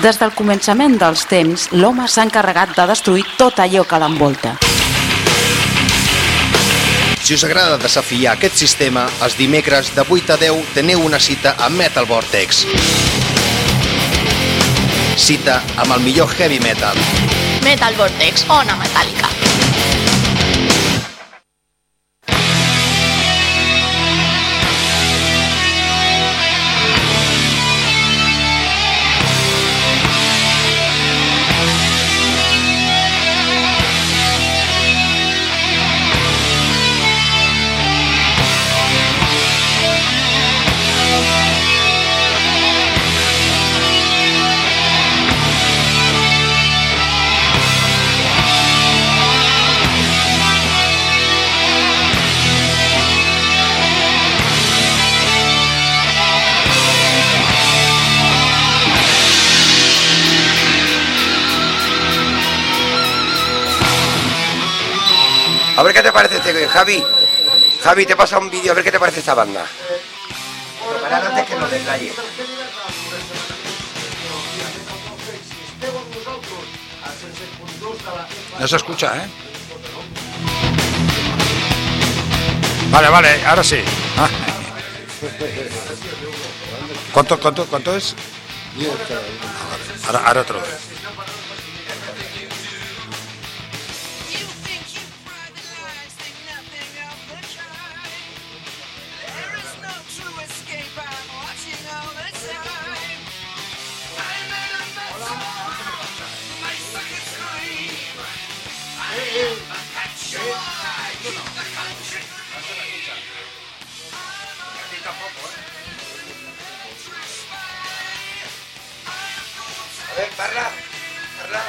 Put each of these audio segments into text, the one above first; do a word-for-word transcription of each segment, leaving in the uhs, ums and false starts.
Des del començament dels temps, l'home s'ha encarregat de destruir tot allò que l'envolta. Si us agrada desafiar aquest sistema, els dimecres de vuit a deu teniu una cita a Metal Vortex. Cita amb el millor heavy metal. Metal Vortex, ona metàl·lica. A ver qué te parece este, Javi. Javi, te pasa un vídeo, a ver qué te parece esta banda. Pero parar antes que nos deslaye. No se escucha, ¿eh? Vale, vale, ahora sí. Ah. ¿Cuánto, cuánto, cuánto es? Ahora, ahora otro. A ver, parla, parla.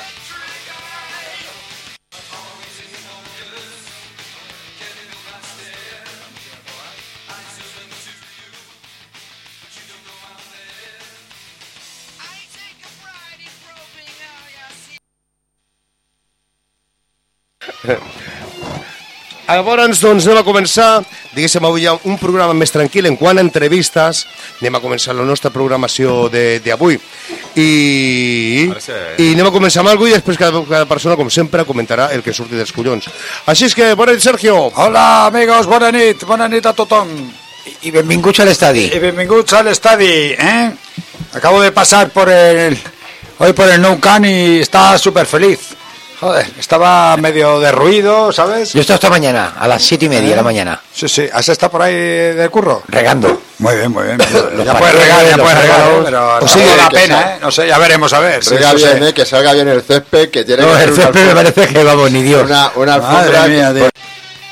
Llavors, doncs, anem a començar, diguéssim, avui hi ha un programa més tranquil en quant a entrevistes. Anem a començar la nostra programació d'avui. I, I anem a començar amb alguna cosa i després cada, cada persona, com sempre, comentarà el que surti dels collons. Així és que, bona nit, Sergio. Hola, amigos, bona nit, bona nit a tothom. Y benvinguts al estadi. Y benvinguts al estadi, ¿eh? Acabo de pasar por el... hoy por el Nou Camp y estaba súper feliz. Joder, estaba medio de ruido, ¿sabes? Yo he estado esta mañana, a las siete y media ¿Eh? de la mañana. Sí, sí. ¿Has estado por ahí de curro? Regando. Muy bien, muy bien. Los ya puedes regar, ya puedes regar, ¿eh? Pero pues no sí, vale la que pena, sea, ¿eh? No sé, ya veremos a ver. Que salga sí, bien, sí. ¿eh? Que salga bien el césped, que tiene no, que el césped me parece que vamos, ni Dios. Una, una alfombra... Madre mía, tío.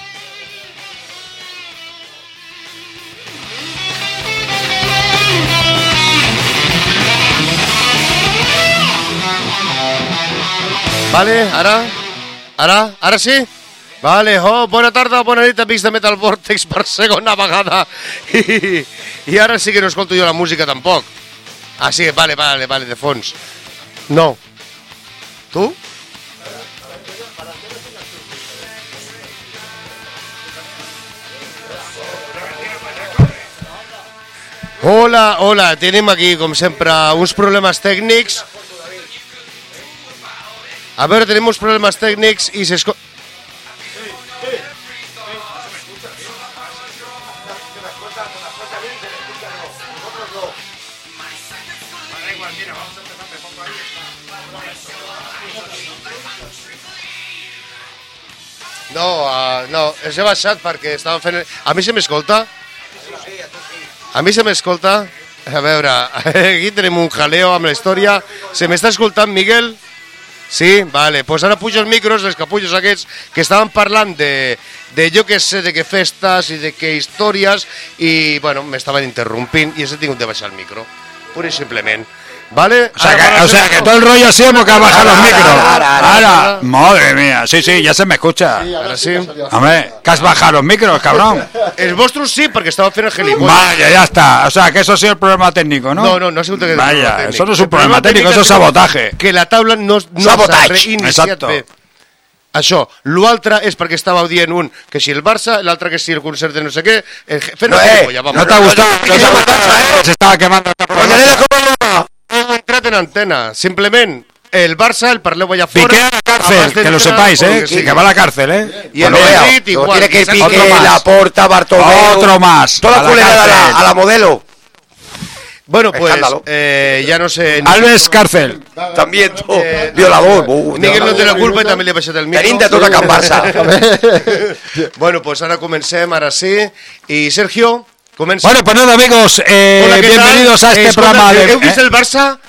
Vale, ara? Ara? Ara sí? Vale, oh, bona tarda, bona nit, amics de Metal Vortex per segona vegada. I, i ara sí que no escolto jo la música tampoc. Ah, sí, vale, vale, vale, de fons. No. Tu? Hola, hola, tenim aquí, com sempre, uns problemes tècnics. A veure, tenim uns problemes tècnics i s'escolta... No, uh, no, els he baixat perquè estàvem fent... A mi se m'escolta? A mi se m'escolta? A veure, aquí tenim un jaleo amb la història. Se m'està escoltant, Miguel? Sí? Vale, pues ara pujo els micros, els capullos aquests, que estaven parlant de, de jo que sé, de que festes i de que històries, i, bueno, m'estaven interrompint i he tingut de baixar el micro, pur i simplement. ¿Vale? O sea, que, o sea que todo el rollo así hemos que ha bajado los micros. Ahora, ahora, ahora. Madre mía, sí, sí, ya se me escucha. Sí, ahora sí. Hombre, que has bajado los micros, cabrón. El vostros sí, porque estaba haciendo el gilipollas. Vaya, ya está. O sea, que eso ha sido el problema técnico, ¿no? No, no, no ha sido el Vaya, problema técnico. eso no es un problema técnico, eso es sabotaje. Que la taula no, no Sabotage. s'ha reiniciat Exacto. bé. Això, l'altre és perquè estàveu dient un que si el Barça, l'altre que si el concert de no sé què, el no, eh, no te ha gustado, no te ha gustado, eh, se estaba quemando esta programación. Hem entrat en antena. Simplement, el Barça, el parleu allà fora... Piqué a la cárcel, que lo sepáis, ¿eh? Que, que va a la cárcel, ¿eh? Y el No veo. Madrid Luego igual. tiene que ir Otro Piqué, más. Laporta, Bartomeu. Otro más. Toda a la la culera a la, cárcel. a la modelo. Bueno, pues, Escándalo. eh, ya no sé... Alves, cárcel. También, tú, Eh, violador. Uh, Miguel no té la un culpa i minuto. també li ha baixat el micro. Tenim de tot a Can Barça. Bueno, pues ahora comencem, ahora sí. Y Sergio, comença. Bueno, pues nada, amigos, eh, Hola, ¿qué bienvenidos tal? a este Eh, escolta, programa de... ¿Heu vist ¿eh? el Barça?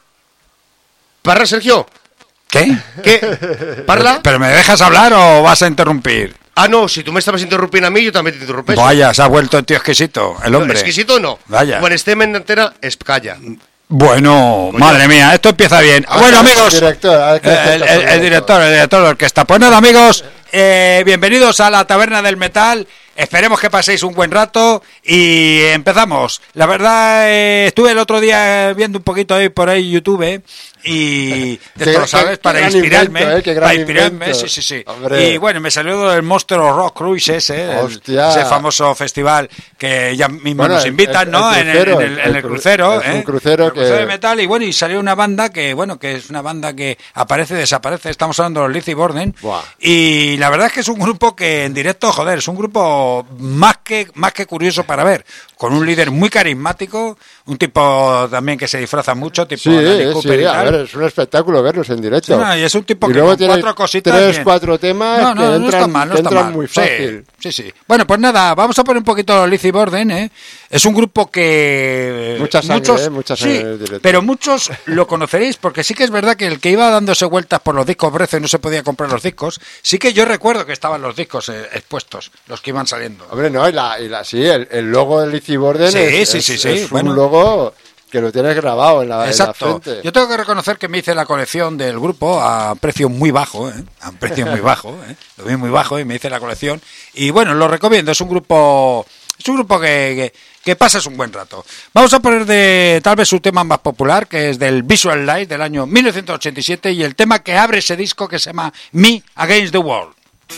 Parla, Sergio. ¿Qué? ¿Qué? ¿Parla? ¿Pero me dejas hablar o vas a interrumpir? Ah, no, si tú me estabas interrumpiendo a mí, yo también te interrumpes. Vaya, se ha vuelto el tío exquisito, el hombre. Exquisito no. Vaya. Quan estem en antena, es calla. Bueno, Coño. madre mía, esto empieza bien. Ah, bueno, el amigos, director, ah, que eh, el, está el- por el director, el director de la orquesta. Pues nada, amigos, eh, bienvenidos a la Taberna del Metal. Esperemos que paséis un buen rato y empezamos. La verdad, eh, estuve el otro día viendo un poquito ahí por ahí YouTube eh, y de Qué- esto lo sabes, qué- para qué gran inspirarme, invento, eh, qué gran para inspirarme, invento. sí, sí, sí. Hombre. Y bueno, me salió el Monster Rock Cruise ese, el- Hostia. ese famoso festival que ya mismo Bueno, nos el- invitan, el- ¿no? el En el- crucero, en el, en el el cru- crucero, es un ¿eh? crucero El crucero que- de metal y bueno, y salió una banda que, bueno, que es una banda que aparece, desaparece. Estamos hablando de los Lizzy Borden. Buah. Y la verdad es que es un grupo que en directo, joder, es un grupo más que, más que curioso para ver. Con un líder muy carismático, un tipo también que se disfraza mucho, tipo Sí, Danny sí, Cooper y a tal. ver, es un espectáculo verlos en directo. Sí, no, y es un tipo y que luego con tiene cuatro cositas tres, bien. cuatro temas No, no, que no entran, está mal, no que está entran mal. muy Sí, fácil. Sí, sí. Bueno, pues nada, vamos a poner un poquito los Lizzy Borden, ¿eh? Es un grupo que... Mucha sangre, muchos, ¿eh? Mucha sangre sí, en el directo. pero muchos lo conoceréis, porque sí que es verdad que el que iba dándose vueltas por los discos Brezo y no se podía comprar los discos, sí que yo recuerdo que estaban los discos eh, expuestos, los que iban saliendo. Hombre, no, y la, y la, sí, el, el logo de Lizzy Borden Sí, es, sí, es- sí, sí, es bueno. un logo que lo tienes grabado en la, Exacto. en la frente. Yo tengo que reconocer que me hice la colección del grupo a precio muy bajo, ¿eh? A un precio muy bajo, ¿eh? Lo vi muy bajo y me hice la colección. Y bueno, lo recomiendo, es un grupo, es un grupo que, que, que pasas un buen rato. Vamos a poner de tal vez su tema más popular, que es del Visual Light del año mil novecientos ochenta y siete, y el tema que abre ese disco que se llama Me Against the World.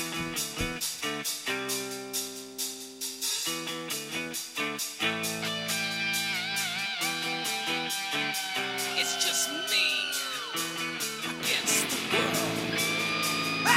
It's just me against the world.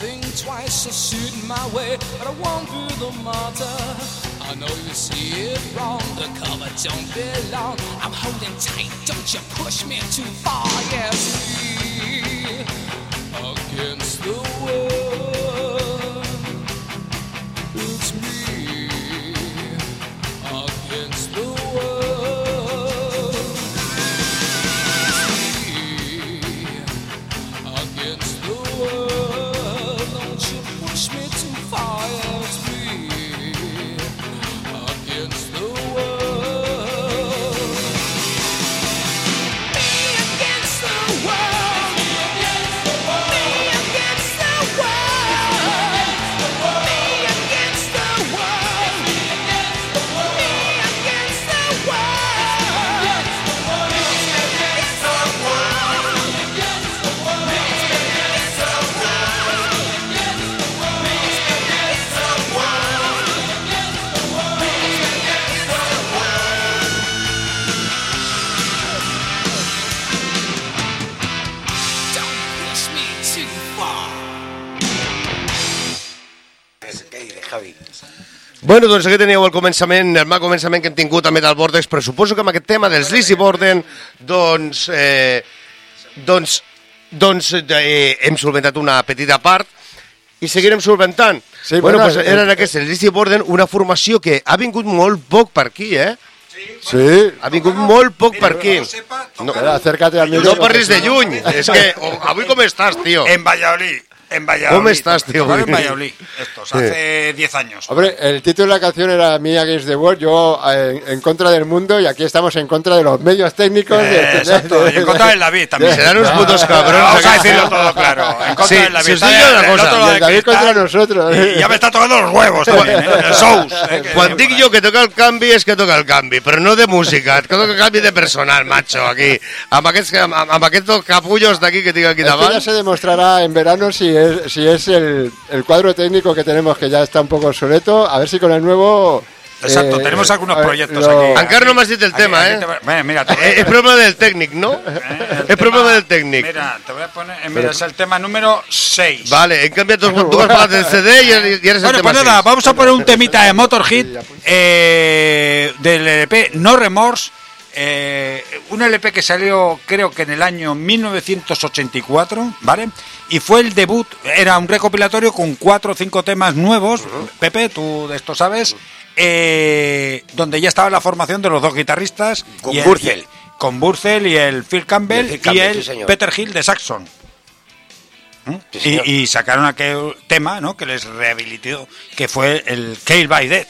think twice of shooting my way, but I won't be the martyr. I know you see it wrong, the cover don't belong. I'm holding tight, don't you push me too far. Yes, me against the world. It's me against the world. It's me against the world. Don't you push me too far. It's me against the world. Me against the world. Me against the world. Me against the world. Me against the world. Me against the world. Me against the world. Me against the world. Me against the world. Me against the world. Me against the world. Me against the world. Me against the world. Me against the world. Don't push me too far. Què dius, Javi? Bueno, doncs aquí teníeu el començament, el mal començament que hem tingut a Metal Vortex, però suposo que amb aquest tema dels Lizzy Borden, doncs, eh, doncs, doncs eh, hem solventat una petita part i seguirem solventant. Sí, bueno, bueno, pues eh, eren aquests, els Lizzy Borden, una formació que ha vingut molt poc per aquí, eh? Sí. Ha vingut molt poc per aquí. No, Espera, acércate al micro. no parlis de lluny, és que, oh, avui com estàs, tio? En Valladolid. En Valladolid. ¿Cómo estás, tío? Tocaron en Valladolid, estos, Sí. hace diez años. Hombre, el título de la canción era Me Against the World, yo eh, en, en contra del mundo, y aquí estamos en contra de los medios técnicos. Eh, de- exacto, y en contra del David también. Serán unos putos cabrones. Vamos a aquí. decirlo todo claro. En contra Sí, del David. si os digo una El cosa, otro Y lo el de David Cristal, contra nosotros. Y ya me está tocando los huevos también, ¿eh? El Sous. eh, que- Quan dic jo que toca el canvi és que toca el canvi, però no de música, et toca el canvi de personal, macho, aquí. Amb aquests, amb, amb aquests capullos d'aquí que tinc aquí Esto ya davant. se demostrará en verano si es, si es el, el cuadro técnico que tenemos, que ya está un poco obsoleto, a ver si con el nuevo... Exacto, eh, tenemos algunos eh, proyectos lo- aquí. Encara no m'has dit el Aquí- tema, aquí eh? te va- Bueno, mira, te voy a- Eh, És problema del tècnic, no? Eh, el És tema- problema del tècnic. Mira, te voy a poner. eh, Mira, es el tema número seis. Vale, en canvi tu, tu has pagat el C D i, i eres el Bueno, tema pues nada, seis. vamos a poner un temita de Motorhead eh, del L P No Remorse. Eh, un L P que salió creo que en el año mil novecientos ochenta y cuatro, ¿vale? Y fue el debut, era un recopilatorio con cuatro o cinco temas nuevos. Pepe, tú de esto sabes. Eh, donde ya estaba la formación de los dos guitarristas. Con y el- Burcell. y- con Burcell y el Phil Campbell Y el Phil y Campbell, el sí, señor. Peter Hill de Saxon. ¿Mm? Sí, señor. y, y sacaron aquel tema, ¿no? Que les rehabilitó, que fue el Kill by Death.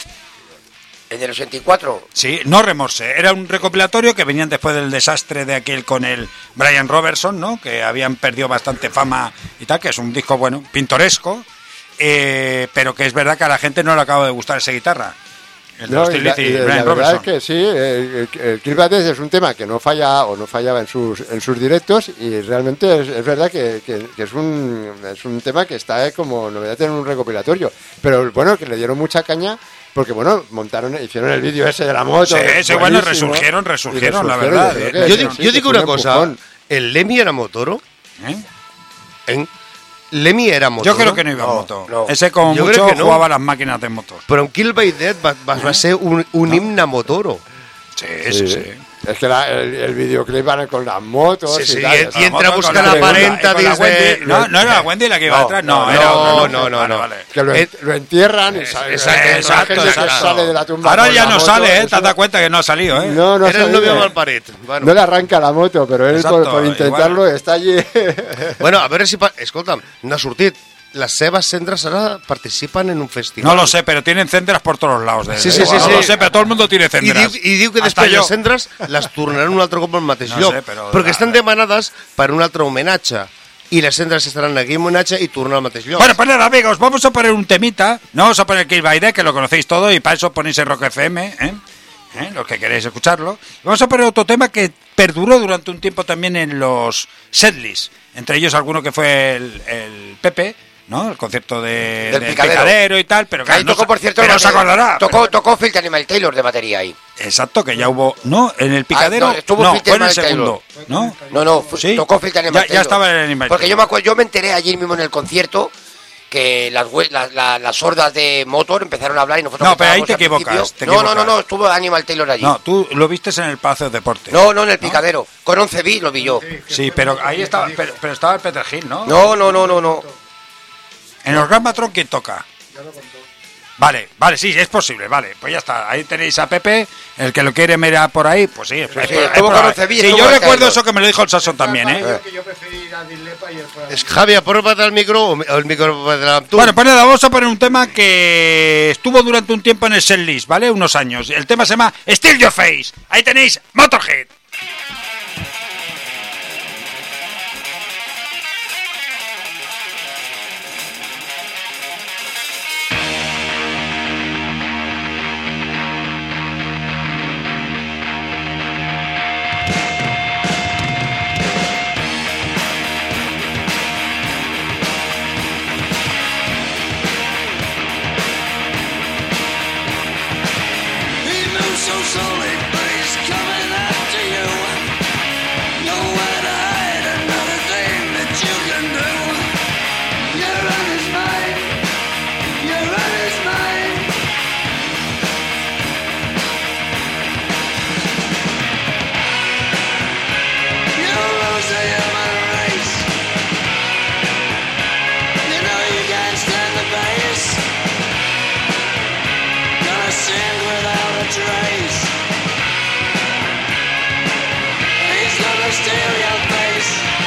En el ochenta y cuatro. Sí, No Remorse. Era un recopilatorio que venían después del desastre de aquel con el Brian Robertson, ¿no? Que habían perdido bastante fama y tal, que es un disco, bueno, pintoresco, eh, pero que es verdad que a la gente no le acaba de gustar esa guitarra. El de No, los y Thin la, Lizzy, y la Brian verdad Robertson. es que sí, el, el, el Kill by Death es un tema que no falla o no fallaba en sus en sus directos, y realmente es, es verdad que, que- que es un es un tema que está eh, como novedad en un recopilatorio, pero bueno, que le dieron mucha caña porque bueno, montaron, hicieron el vídeo ese de la moto. Sí, que es sí, bueno, buenísimo, resurgieron, y resurgieron, la verdad, yo creo eh. que Yo, sí, dic, sí, yo que digo fue un una cosa, empujón. ¿el Lemmy era Motoro? ¿Eh? ¿En? ¿Lemmy era Motoro? Yo creo que no iba en No, moto. no. Ese como Yo creo mucho que no. jugaba a las máquinas de motos. Però en Kill by Death va, va, va ser un, un himne a Motoro. Sí, sí, sí. Es que la- el, el videoclip van con las motos Sí, sí, y tal. y- es- y entra a Moto buscar con la la- parenta con la dins de- Wendy. No, no era la Wendy la que iba No, atrás, no, no, era no, otra, no, no, Vale, no. vale. que lo, Eh, lo entierran y sale, exacto, la exacto, gente que exacto. sale de la tumba. Ahora con ya la no moto, sale, ¿eh? eso- Te has dado cuenta que no ha salido, ¿eh? No, no Era el sale, novio eh. Malparit. Bueno. No le arranca la moto, pero él Exacto, por, por intentarlo igual. está allí. Bueno, a veure si... Pa... Escolta'm, no ha sortit. Les seves cendres ara participen en un festival. No lo sé, pero tienen cendras por todos lados. de- Sí, sí, sí, no sí. lo sé, pero todo el mundo tiene I cendras. diu, I diu que Hasta després yo. les cendres les tornaran un altre cop al mateix No lloc. sé, però- perquè estan demanades per un altre homenatge. I les cendres estaran aquí en homenatge i tornen al mateix lloc. Bueno, pues nada, amigos, vamos a poner un temita. No vamos a poner Kill by Death, que lo conocéis todo, y para eso ponéis en Rock F M, ¿eh? ¿Eh? Los que queréis escucharlo. Vamos a poner otro tema que perduró durante un tiempo también en los setlists. Entre ellos alguno que fue el, el Pepe, ¿no? El concierto de, Del del Picadero. Picadero y tal, pero Que ahí claro, no tocó, se- por cierto, pero el se batería. acordará. Tocó, tocó Phil Animal Taylor de batería ahí. Exacto, que ya hubo... No, en el Picadero... Ah, no, estuvo no, Phil fue en el Animal segundo, ¿no? No, no, fu- Sí. tocó Phil Animal Ya- ya Taylor. estaba en el Animal Porque yo Taylor. me acuerdo, yo me enteré allí mismo en el concierto que las, hue- la- la- las sordas de Motor empezaron a hablar y nosotros... No, pero ahí estábamos te al equivocas, principio- te no, no, no, equivocas. no, estuvo Animal Taylor allí. No, tú lo vistes en el Palacio de Deportes. No, no, en el Picadero. Con once B lo vi yo. Sí, pero ahí estaba, pero, pero estaba el Peter Hill, ¿no? No, no, no, no, no. En los Gran Patrón, ¿quién toca? Vale, vale, sí, es posible, vale. Pues ya está, ahí tenéis a Pepe, el que lo quiere mirar por ahí, pues sí. Es, es- sí, es estuvo con probable. once B, Sí, estuvo yo con recuerdo Taylor. eso que me lo dijo el Sasson también, ¿eh? Que yo preferí ir a Dislepa y él fuera. Es Javi, aprópate al micro o el micro para tú. Bueno, pues nada, vamos a poner un tema que estuvo durante un tiempo en el setlist, ¿vale? Unos años. El tema se llama Still Your Face. Ahí tenéis Motorhead. He moves so slowly, but he's coming after you. Nowhere to hide, another thing that you can do. You're on his mind, you're on his mind. You'll lose the human race. You know you can't stand the pace. Gonna sing without a trace. He's gonna steal your face.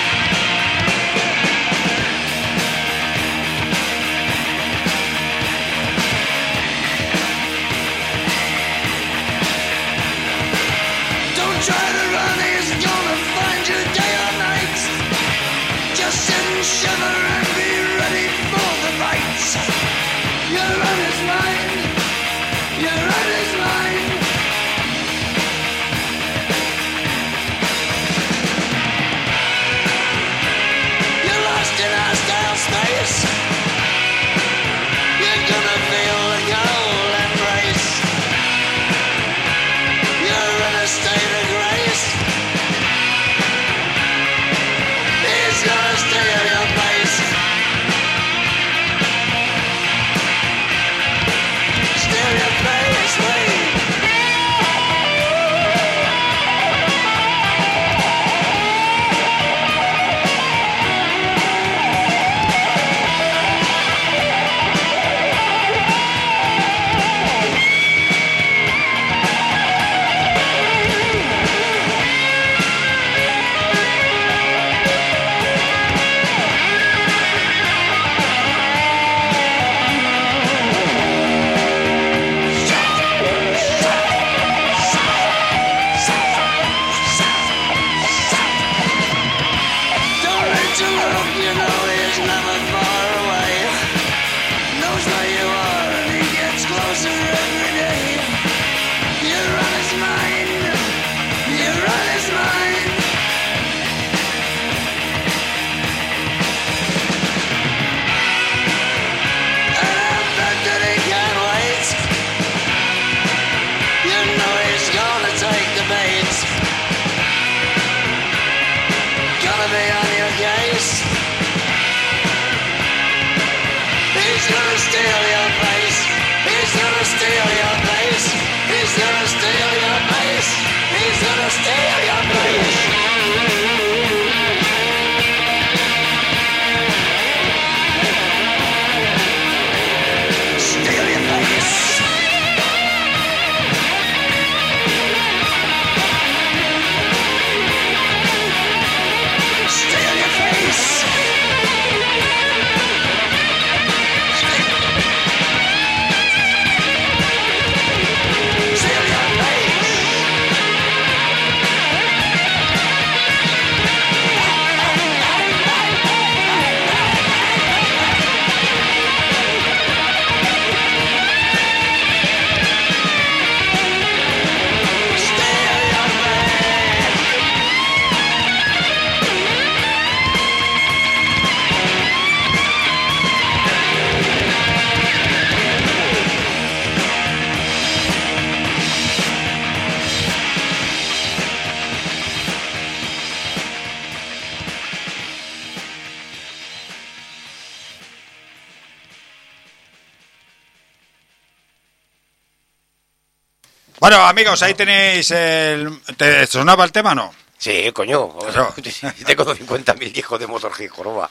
Don't try to run, he's gonna find you day or night. Just sit and shiver and be ready for the fight. You're on his mind. You're on his mind. You're lost in hostile space. You're gonna feel the cold embrace. You're in a state of grace. He's gonna steal your place. Bueno, amigos, ahí tenéis el... ¿Te sonaba el tema o no? Sí, coño. Claro. Tengo cincuenta mil discos de Motorhead, joroba.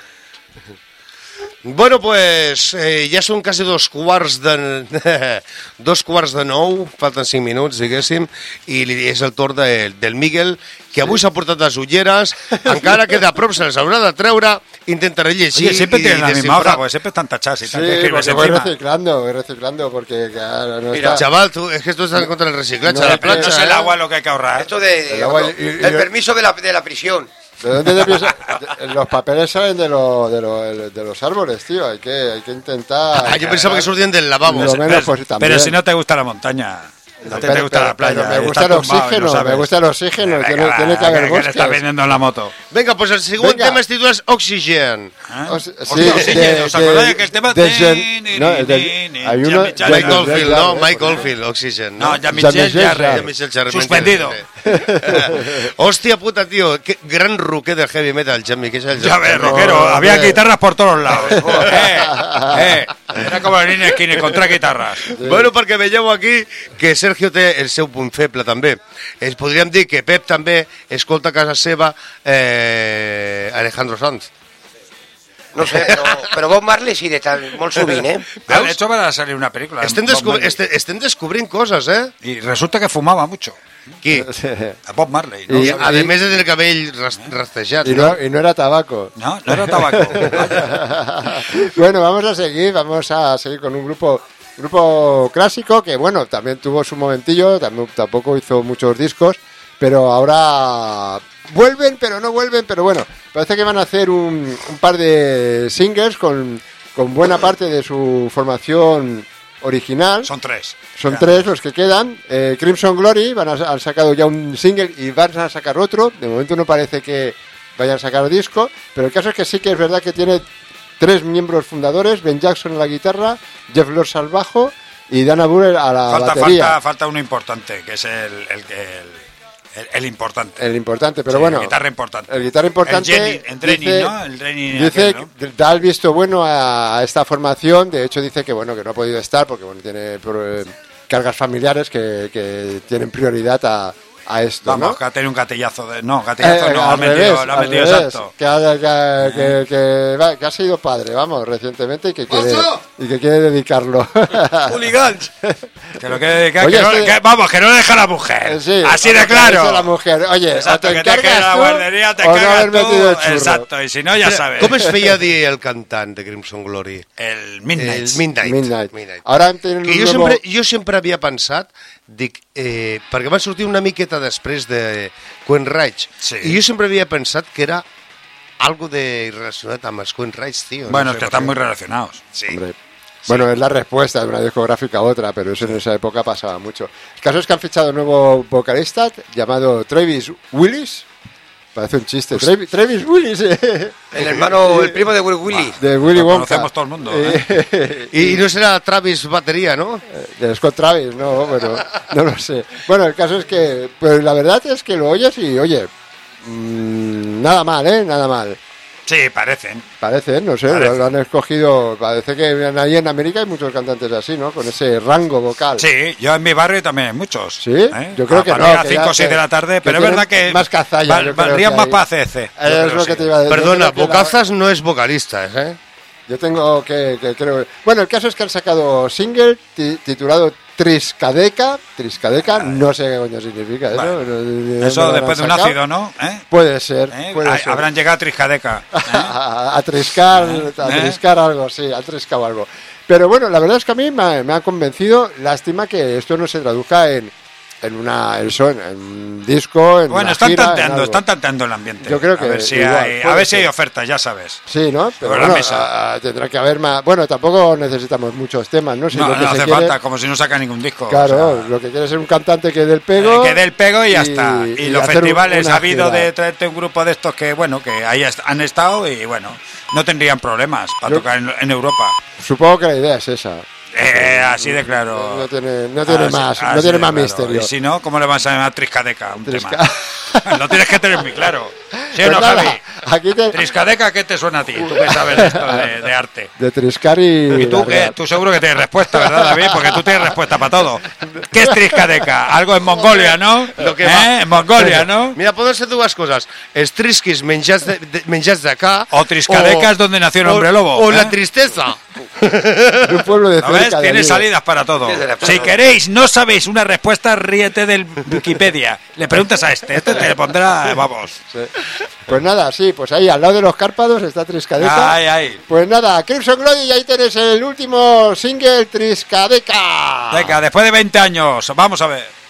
Bueno, pues eh, ja són quasi dos quarts de dos quarts de nou, falten cinc minuts, diguéssim, i li- és el torn de, del Miguel, que avui s'ha portat les ulleres, encara que de prop se les haurà de treure, intentaré llegir Oye, siempre i tienen la misma descifrar. hoja, pues siempre están tachadas y Sí, tal, que escribes porque voy encima. reciclando, voy reciclando, porque claro, no Mira, está... chaval, tú, es que tú estás en contra del reciclaje No, de la es que- plancha. No es el ¿eh? agua lo que hay que ahorrar. Esto de... El agua y- y- el y- permiso de la, de la prisión. ¿De dónde te piensas? De- Los papeles salen de, lo, de, lo, de los árboles, tío. Hay que, hay que intentar... Ah, yo pensaba que surgían del lavabo. Lo menos, pero, pues, también. pero si no te gusta la montaña, no te, Pero- te gusta pero- la playa. pero me y gusta estás el tumbado y no oxígeno, sabes. me gusta el oxígeno, Venga, tiene, va, tiene que haber que le está bosques. vendiendo en la moto. Venga, pues el següent Venga. tema es titula Oxygen. ¿Eh? O sea, Hostia, Oxygen, ¿os acordáis que el tema? de Ni, Jen- ni, no, ni, de- ni, ni, hay uno... Jean-Michel Jean- Mike Jarre. Oldfield, Jarre, ¿no? eh, Mike por- Oldfield, Oxygen, No, ¿no? Jean-Michel Jean-Michel Jarre. Jarre. Jean-Michel Jarre, Suspendido. mentira. Hostia puta, tío. Qué gran rocker del heavy metal, Jamie. ¿Qué es el Ya ves, Jamie? rockero, No, había hombre. guitarras por todos lados. eh, eh, era como el Nine Skinner contra guitarras. Bueno, perquè veieu aquí que Sergio té el seu punt feble també. Es podríem dir que Pep també escolta a casa seva eh, Alejandro Sanz. No sé, pero, pero Bob Marley sí, de tal, molt sovint, eh? Ah, de hecho, van a salir una película. Estem, Bob descobri Marley. este, estem descobrint coses, eh? Y resulta que fumaba mucho. Qui? A Bob Marley. ¿no? I, Y- a més de tenir el cabell ras, rastejat, Y no? no, y no era tabaco. No, no era tabaco. Vaya. Bueno, vamos a seguir, vamos a seguir con un grupo grupo clásico que, bueno, también tuvo su momentillo, también, tampoco hizo muchos discos, pero ahora vuelven, pero no vuelven, pero bueno, parece que van a hacer un, un par de singles con, con buena parte de su formación original. Son tres. Son Ya. tres los que quedan. Eh, Crimson Glory van a, han sacado ya un single y van a sacar otro. De momento no parece que vayan a sacar disco, pero el caso es que sí que es verdad que tiene tres miembros fundadores: Ben Jackson a la guitarra, Jeff Lorz al bajo y Dana Burrell a la Falta, batería. falta, falta uno importante, que es el, el, el, el, el importante. El importante, pero Sí, bueno. el guitarra importante. El guitarra importante. El Jenny- el Drenin, dice- ¿no? El Drenin dice aquel, ¿no? que da el visto bueno a, a esta formación. De hecho, dice que bueno que no ha podido estar porque bueno tiene eh, cargas familiares que, que tienen prioridad a, a esto, Vamos, ¿no? que ha tenido un gatillazo. De, no, gatillazo Eh, no, ha al metido, revés, lo ha al metido revés, exacto. que, ha, que, que- que va- que ha sido padre, vamos, recientemente y que quiere, y que quiere dedicarlo. Hooligans. Que lo quiere dedicar, Oye, que no- este- que- vamos, que no le deja a la mujer. Eh, sí, Así de vamos, que claro. dice la mujer, oye, Exacto, o te que te quedas en encargas la tú, guardería, te o no cagas haber metido el tú. churro. Exacto, y si no, ya sabes. Com es feia dir el cantant de Crimson Glory? El Midnight. El Midnight. Midnight. Midnight. Ahora tienen Que un jo nuevo... sempre, jo sempre havia pensat, dic, eh, perquè va sortir una miqueta després de Queen Rage, Sí. i jo sempre havia pensat que era algo de relacionat amb els Queen Rage, tío. Bueno, no es sé que per están qué. muy relacionados. Sí. Hombre, bueno, es la respuesta de una discográfica a otra, pero eso en esa época pasaba mucho. El caso es que han fichado un nuevo vocalista llamado Travis Willis. Parece un chiste. Travis, Travis Willis, eh, El hermano, el primo de Will Willy. de Willy Lo Wonka. conocemos todo el mundo, ¿eh? Eh, I no serà Travis Batería, no? de Scott Travis, no, bueno, no lo sé. Bueno, el caso es que, pues la verdad es que lo oyes y, oye, mmm, nada mal, ¿eh? Nada mal. Sí, parecen. Parece, no sé, Parece. lo, lo han escogido. Parece que ahí en América hay muchos cantantes así, ¿no? Con ese rango vocal. Sí, yo en mi barrio también hay muchos. ¿Sí? ¿eh? Yo creo que a no, A que cinco ya- o seis de la tarde, que pero es tienen verdad que. más cazalla, val- yo creo valdrían que más hay. para C C. Es lo que te iba a decir. Perdona, Yo creo que la- Bocazas no es vocalista, ¿eh? Yo tengo que, que creo. Bueno, el caso es que han sacado single ti- titulado Triscadeca. Triscadeca, no sé qué coño significa eso. Vale. no- de dónde Eso lo habrán después de un sacado. ácido, ¿no? ¿Eh? Puede ser, ¿Eh? puede Ah, ser. Habrán llegado a Triscadeca. ¿eh? a, a triscar, a ¿Eh? triscar algo, sí, a triscar algo. Pero bueno, la verdad es que a mí me ha, me ha convencido. Lástima que esto no se traduzca en, en una en, son, en un disco, en Bueno, una están gira, en tanteando, algo. están tanteando el ambiente. Yo creo que a ver si igual, hay, a puede ver si hay ser. ofertas, ya sabes. Sí, ¿no? Pero Sobre la bueno, mesa. ah, tendrá que haber más. Bueno, tampoco necesitamos muchos temas, ¿no? Si No, lo que no se hace quiere- falta, como si no saca ningún disco. Claro, o sea, lo que quiere es un cantante que dé el pego. eh, que dé el pego y ya está. Y, y los hacer un- festivales una ha habido gira. de traerte un grupo de estos que, bueno, que ahí est- han estado y, bueno, no tendrían problemas para Yo- tocar en, en Europa. Supongo que la idea es esa. Eh, así de claro. No tiene, no tiene Así- más, así no tiene de más claro. misterio. Y si no, ¿cómo le vas a llamar Triscadeca? Un Trisca- tema. Lo tienes que tener muy claro. Si ¿Sí o no, nada, Javi? aquí te... Triscadeca, ¿qué te suena a ti? Tú que sabes de esto de, de arte. De triscar y... ¿Y tú qué? Tú seguro que tienes respuesta, ¿verdad, David? Porque tú tienes respuesta para todo. ¿Qué es Triscadeca? Algo en Mongolia, ¿no? Lo que ¿Eh? va. En Mongolia, ¿no? Mira, poden ser dues coses. Els trisquis menjats de- de- menjats d'acá... O Triscadeca es donde nació el hombre lobo. O ¿eh? la tristeza. De un pueblo de ¿No ves? cerca. de Tiene allí. salidas para todo. Sí, de la- Si queréis, no sabéis una respuesta, ríete del Wikipedia. Le preguntas a este. Este te pondrá, vamos. Sí. Pues nada, sí, pues ahí al lado de los Cárpados está Triscadeca. Ay, ay. Pues nada, Crimson Glory, y ahí tenés el último single, Triscadeca. Venga, después de veinte años, vamos a ver.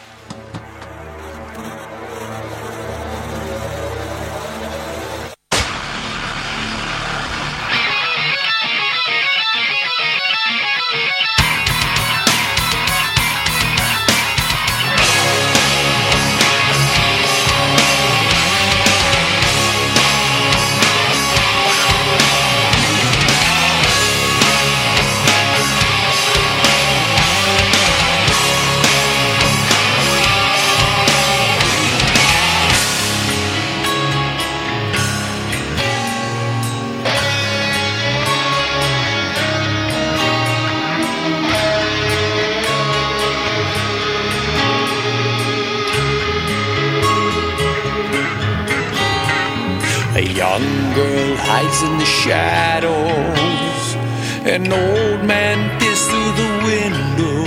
A young girl hides in the shadows. An old man peers through the window,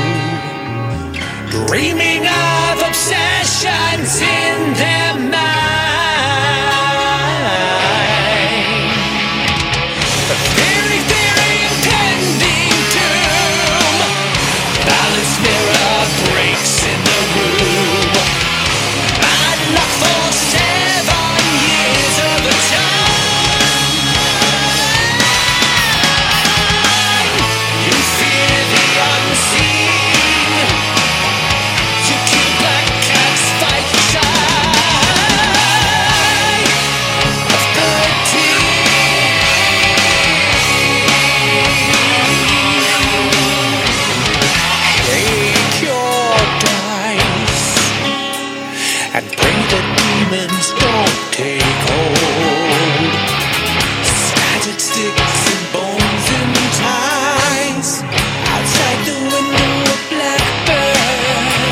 dreaming of obsessions in their mind. A very, very impending doom. Balance mirror breaks in the room. Bad luck for seven years of a time. You fear the unseen. You kill black cats, fight shy of thirteen. Take your dice and pray that demons don't take hold. Scattered sticks and bones and ties. Outside the window, a blackbird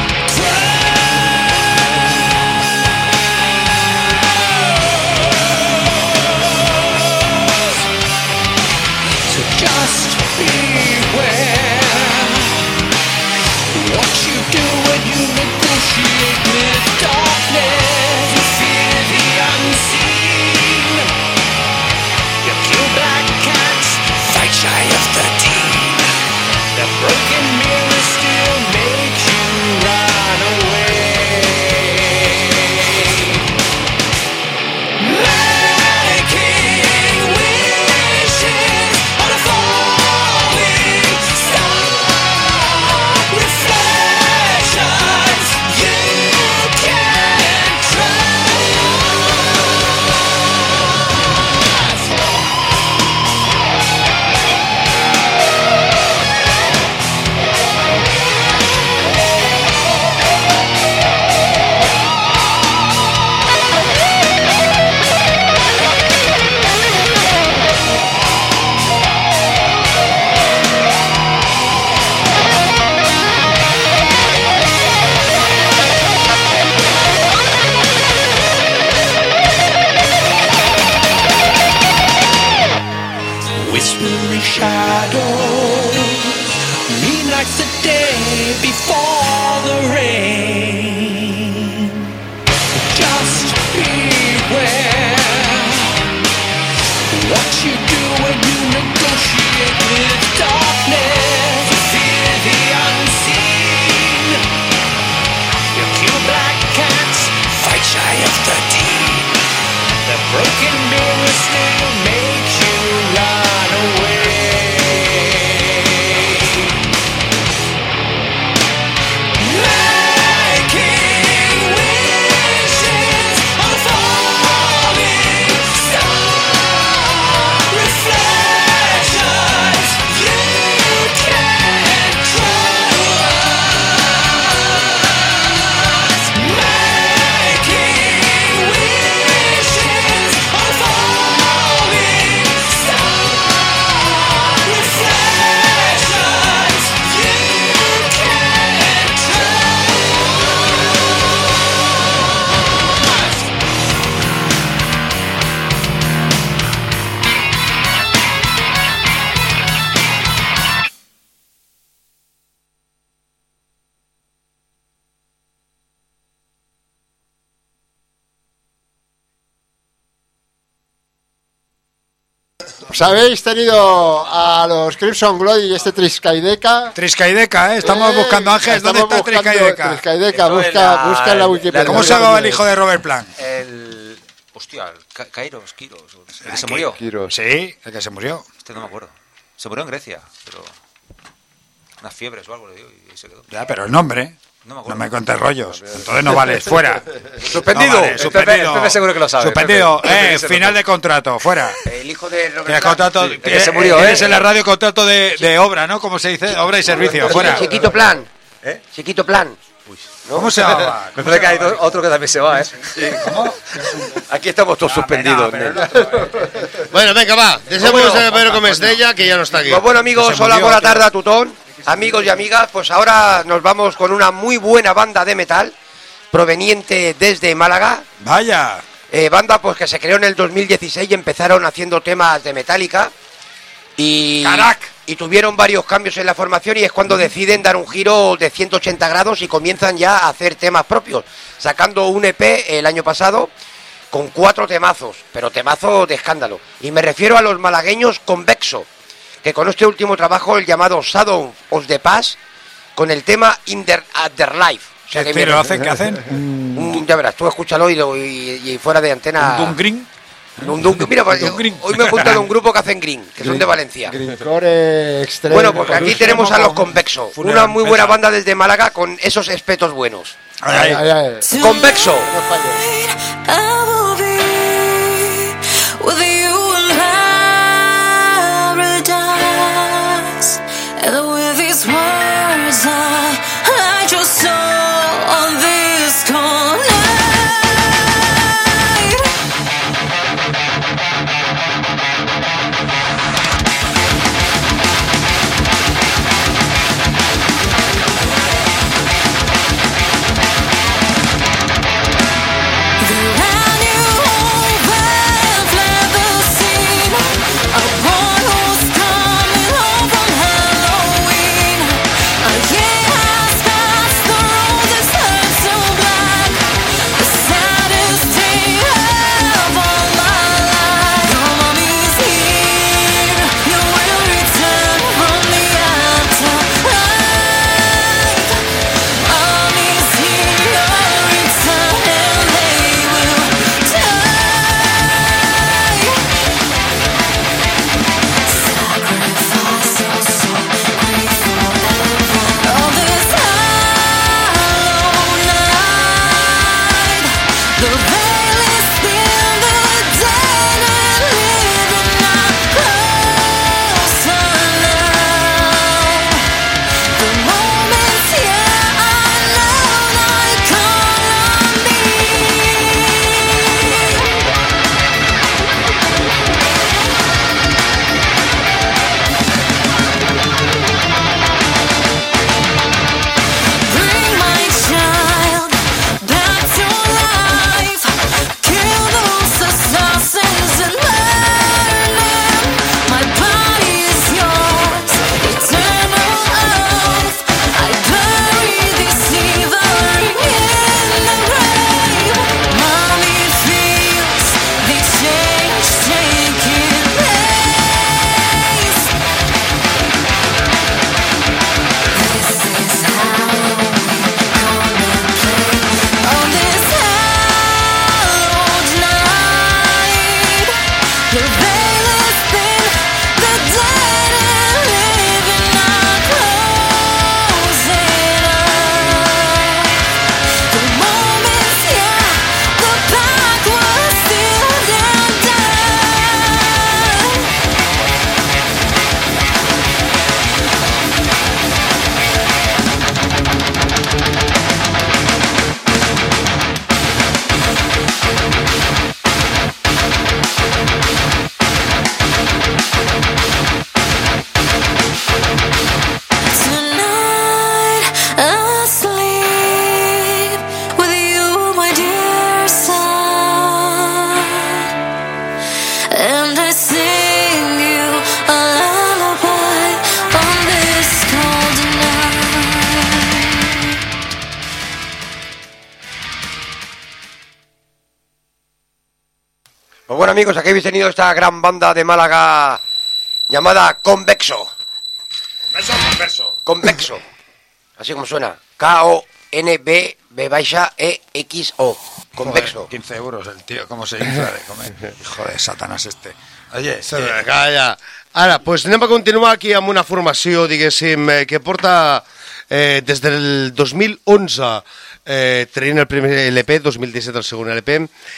cries. So just beware what you do when you negotiate with darkness. You fear the unseen. You kill black cats, fight shy of thirteen. The broken mirror still makes you run away. Making wishes on a falling star. Reflections you can't trust. Whispering shadows, midnight's the day before the rain. Just beware what you do when you negotiate with darkness. You fear the unseen. You kill black cats, fight shy of thirteen. The broken mirror still makes you run away. Making wishes on a falling star. Reflections Os habéis tenido a los Crimson Glory y este Triskaideka. Triskaideka, ¿eh? Estamos Eh, buscando, Ángel, ¿dónde estamos está buscando Triskaideka? Triskaideka, Eso busca, era busca en la el- Wikipedia. ¿Cómo se llamaba el hijo de Robert Plant? El. Hostia, el Ca- Kairos, Kiros. El que se murió. Kiros. Sí, el que se murió. Este no me acuerdo. Se murió en Grecia, pero. Unas fiebres o algo le dio y ahí se quedó. Ya, pero el nombre. No me No acuerdo. me cuentes rollos. Entonces no vales, fuera. Suspendido. No vale, El suspendido. Pepe- Pepe seguro que lo sabe. Suspendido. Pepe- Pepe Eh, se lo final sabe. de contrato, fuera. El hijo de Robert Tienes Plant. contrato, el que se murió, tienes ¿eh? en la radio contrato de, de obra, ¿no? ¿Cómo se dice? Obra y servicio, fuera. Chiquito Plan. ¿Eh? Chiquito Plan. ¿Cómo se llama? Me parece que hay do- otro que también se va, ¿eh? Aquí estamos todos suspendidos. pero nen. Bueno, venga, va. Deseamos Bueno, a Pedro Comestella, que ya no está aquí. Pues bueno, amigos, Que se hola, murió, buena tío. tarde a Tutón. Amigos y amigas, pues ahora nos vamos con una muy buena banda de metal proveniente desde Málaga. Vaya. Eh, banda pues que se creó en el dos mil dieciséis y empezaron haciendo temas de Metallica y, ¡Carac! y tuvieron varios cambios en la formación y es cuando deciden dar un giro de ciento ochenta grados y comienzan ya a hacer temas propios, sacando un E P el año pasado con cuatro temazos, pero temazos de escándalo. Y me refiero a los malagueños Convexo, que con este último trabajo, el llamado Shadow of the Past, con el tema In the Afterlife. O sea, ¿Qué que estilo mira, hacen? ¿Qué hacen? un- ya verás, tú escúchalo y, lo- y- y fuera de antena. ¿Un green? Un dun- mira, pues, Un green. hoy me he juntado a un grupo que hacen green, que son de Valencia. Greencore Extreme. Bueno, pues aquí Collusion. tenemos a los Convexo, Funeral una muy buena Mesa. banda desde Málaga con esos espetos buenos. Ay, Ay, ay, ay. Convexo. No falles. I will be with you in paradise. And with these words I hide your soul on this cold night. ay. Bueno, amigos, aquí habéis tenido esta gran banda de Málaga llamada Convexo. Converso, converso. Convexo. Así como suena. K O N B B E X O. Convexo. Joder, quince euros el tío, ¿cómo se infla de comer? Hijo de Satanás este. Oye, Sí, eh, calla. Ara, pues anem a continuar aquí amb una formació, diguéssim, eh, que porta eh, des del dos mil onze eh, traient el primer L P, dos mil disset el segon L P.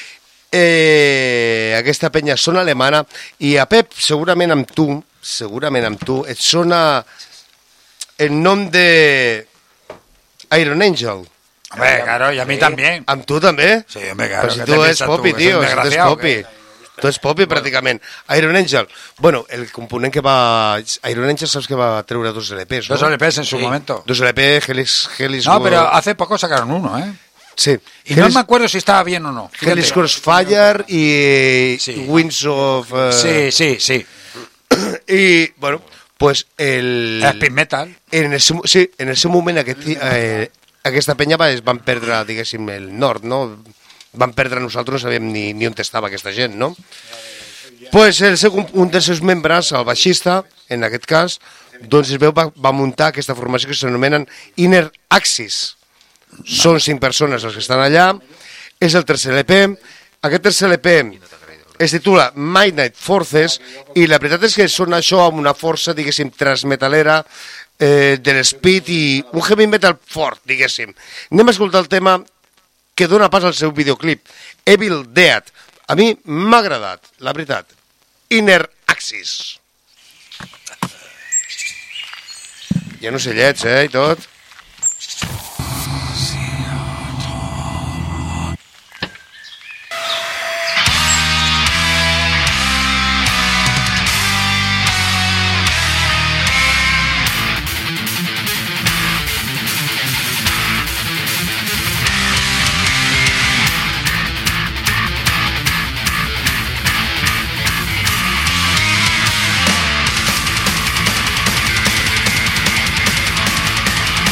Eh, aquesta penya sona alemana i a Pep, segurament amb tu, segurament amb tu, et sona el nom de Iron Angel. hombre, claro, y a mí también. Amb tu també? Sí, hombre, claro. Pues si ¿qué tu te és piensas tú, Poppy, que soy tio, un si tu és desgraciado, Poppy. que- Tu és Poppy, pràcticament. Iron Angel. Bueno, el component que va... Iron Angel saps que va treure dos L Ps, no? Dos L Ps en su Sí. momento. Dos L P, Hellis... Hellis No, pero hace poco sacaron uno, ¿eh? Sí. Y no me acuerdo si estaba bien o no. fíjate. Hellis Crossfire y Sí. Winds of... eh, Sí, sí, sí. Y, bueno, pues el... Speed metal. En el, seu- sí, en el seu moment aquest, eh, aquesta penya va, es van perdre, diguéssim, el nord, no? Van perdre nosaltres, no sabíem ni, ni on estava aquesta gent, no? Pues el seu, un dels seus membres, el baixista, en aquest cas, doncs es veu va, va muntar aquesta formació que s'anomenen Inner Axis. Són cinc persones les que estan allà, és el tercer L P, aquest tercer L P es titula Midnight Forces i la veritat és que sona això amb una força, diguéssim, transmetalera, eh, de l'speed i un heavy metal fort, diguéssim. Anem a escoltar el tema que dona pas al seu videoclip, Evil Dead. A mi m'ha agradat, la veritat. Inner Axis. Ja no sé llets, eh, i tot. Thank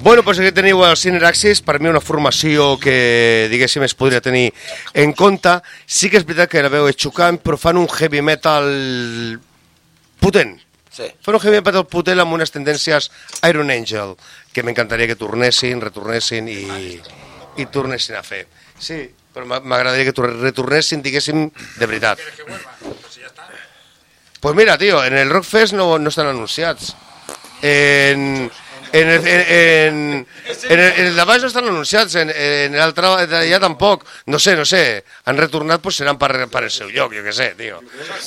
Bueno, doncs aquí teniu el Cineraxis, per mi una formació que, diguéssim, es podria tenir en compte. Sí que és veritat que la veu és xocant, però fan un heavy metal potent. Sí. Fan un heavy metal potent amb unes tendències Iron Angel, que m'encantaria que tornessin, retornessin i, i tornessin a fer. Sí, però m'agradaria que retornessin, diguéssim, de veritat. Pues mira, tío, en el Rockfest no, no están anunciats. En... En el, en, en, en, el, en el de baix no estan anunciats, en, en l'altre d'allà tampoc. No sé, no sé. Han retornat, pues seran per, per el seu lloc, jo què sé, tío.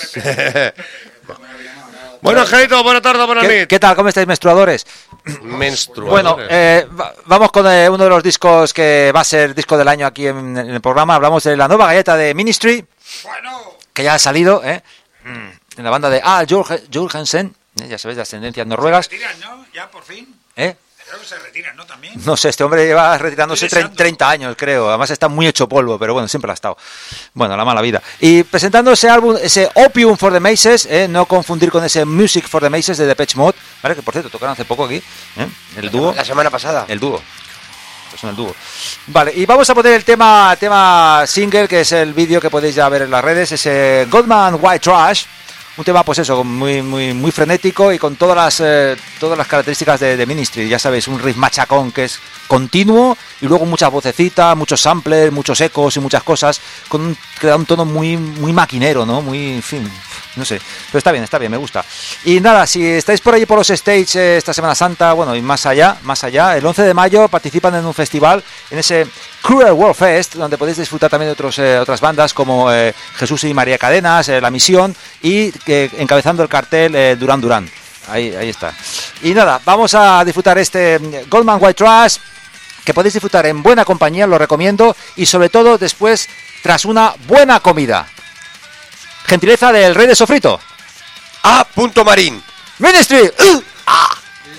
Bueno, Angelito, buena tarde, buena ¿Qué, nit. ¿Qué tal? ¿Cómo estáis, menstruadores? Menstruadores. Bueno, eh, va- vamos con eh, uno de los discos que va a ser disco del año aquí en, en el programa. Hablamos de la nueva galleta de Ministry, que ya ha salido, ¿eh? En la banda de Ah, Jurge- Jurgensen, ¿eh? Ya sabéis, de ascendencias noruegas. Retiran, ¿no? Ya por fin. ¿Eh? Creo que se retiran, ¿no? También. No sé, este hombre lleva retirándose Estoy tre- deseando. treinta años, creo. Además está muy hecho polvo, pero bueno, siempre lo ha estado. Bueno, la mala vida. Y presentando ese álbum, ese Opium for the Maces, ¿eh? No confundir con ese Music for the Maces de Depeche Mode, ¿vale? Que por cierto, tocaron hace poco aquí, ¿eh? El dúo. La semana pasada. El dúo. Pues son el dúo. Vale, y vamos a poner el tema, tema single, que es el vídeo que podéis ya ver en las redes, ese Goldman White Trash. Un tema, pues eso, muy muy muy frenético y con todas las eh, todas las características de, de Ministry. Ya sabéis, un riff machacón que es continuo y luego muchas vocecitas, muchos samplers, muchos ecos y muchas cosas, con un, que da un tono muy muy maquinero, ¿no? Muy, en fin, no sé. Pero está bien, está bien, me gusta. Y nada, si estáis por allí por los stage eh, esta Semana Santa, bueno, y más allá, más allá, el once de mayo participan en un festival, en ese Cruel World Fest, donde podéis disfrutar también de otros, eh, otras bandas como eh, Jesús y María Cadenas, eh, La Misión y eh, encabezando el cartel eh, Durán Durán. Ahí, ahí está. Y nada, vamos a disfrutar este mm, Goldman White Trash, que podéis disfrutar en buena compañía, lo recomiendo, y sobre todo después, tras una buena comida. Gentileza del Rey de Sofrito. A. Marín. Ministry. ¡Uh! ¡Ah!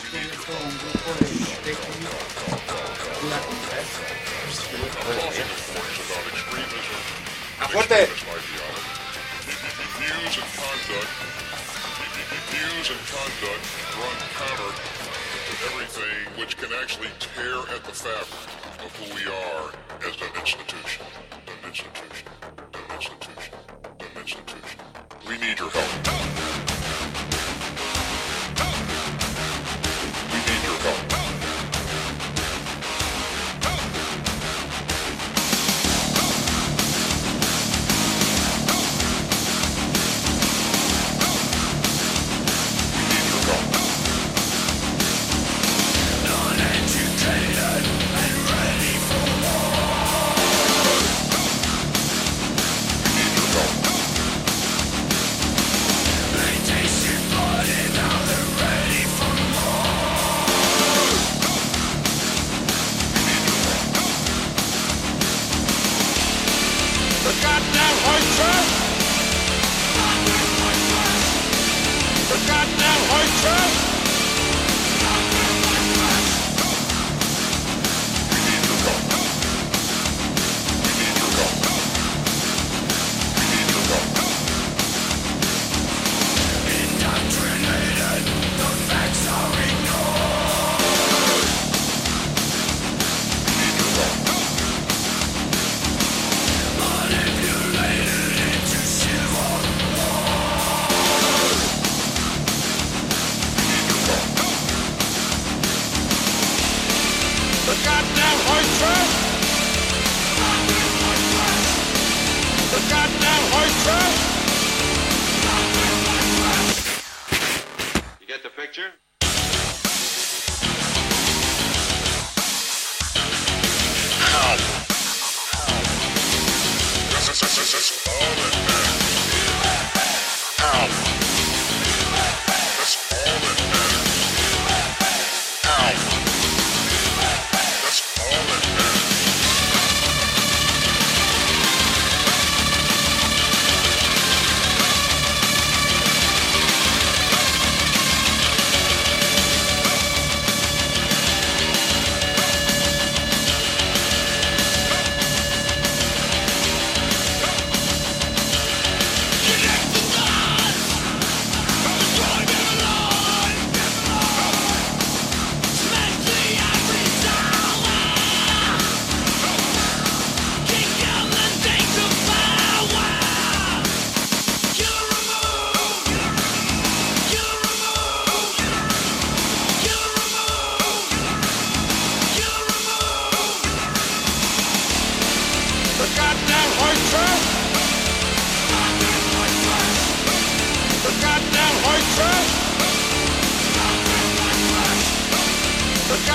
Fuerte. Views and conduct, views and conduct run counter to everything which can actually tear at the fabric of who we are as an institution. An institution. An institution. An institution. We need your help. We need your help. You get the picture? This is, this is, this is all that matters. Ow. That's all that matters. Ow. That's all that matters.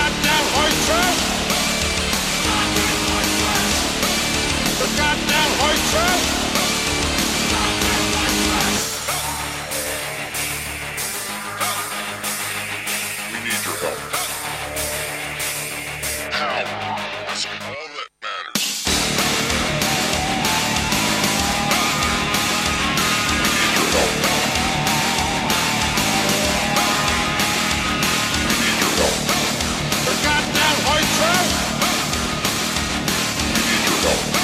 goddamn hoitra. The goddamn hoitra. We need your help. How? That's all that matters. We need your help. We need your help. The goddamn hoitra. We need your help. We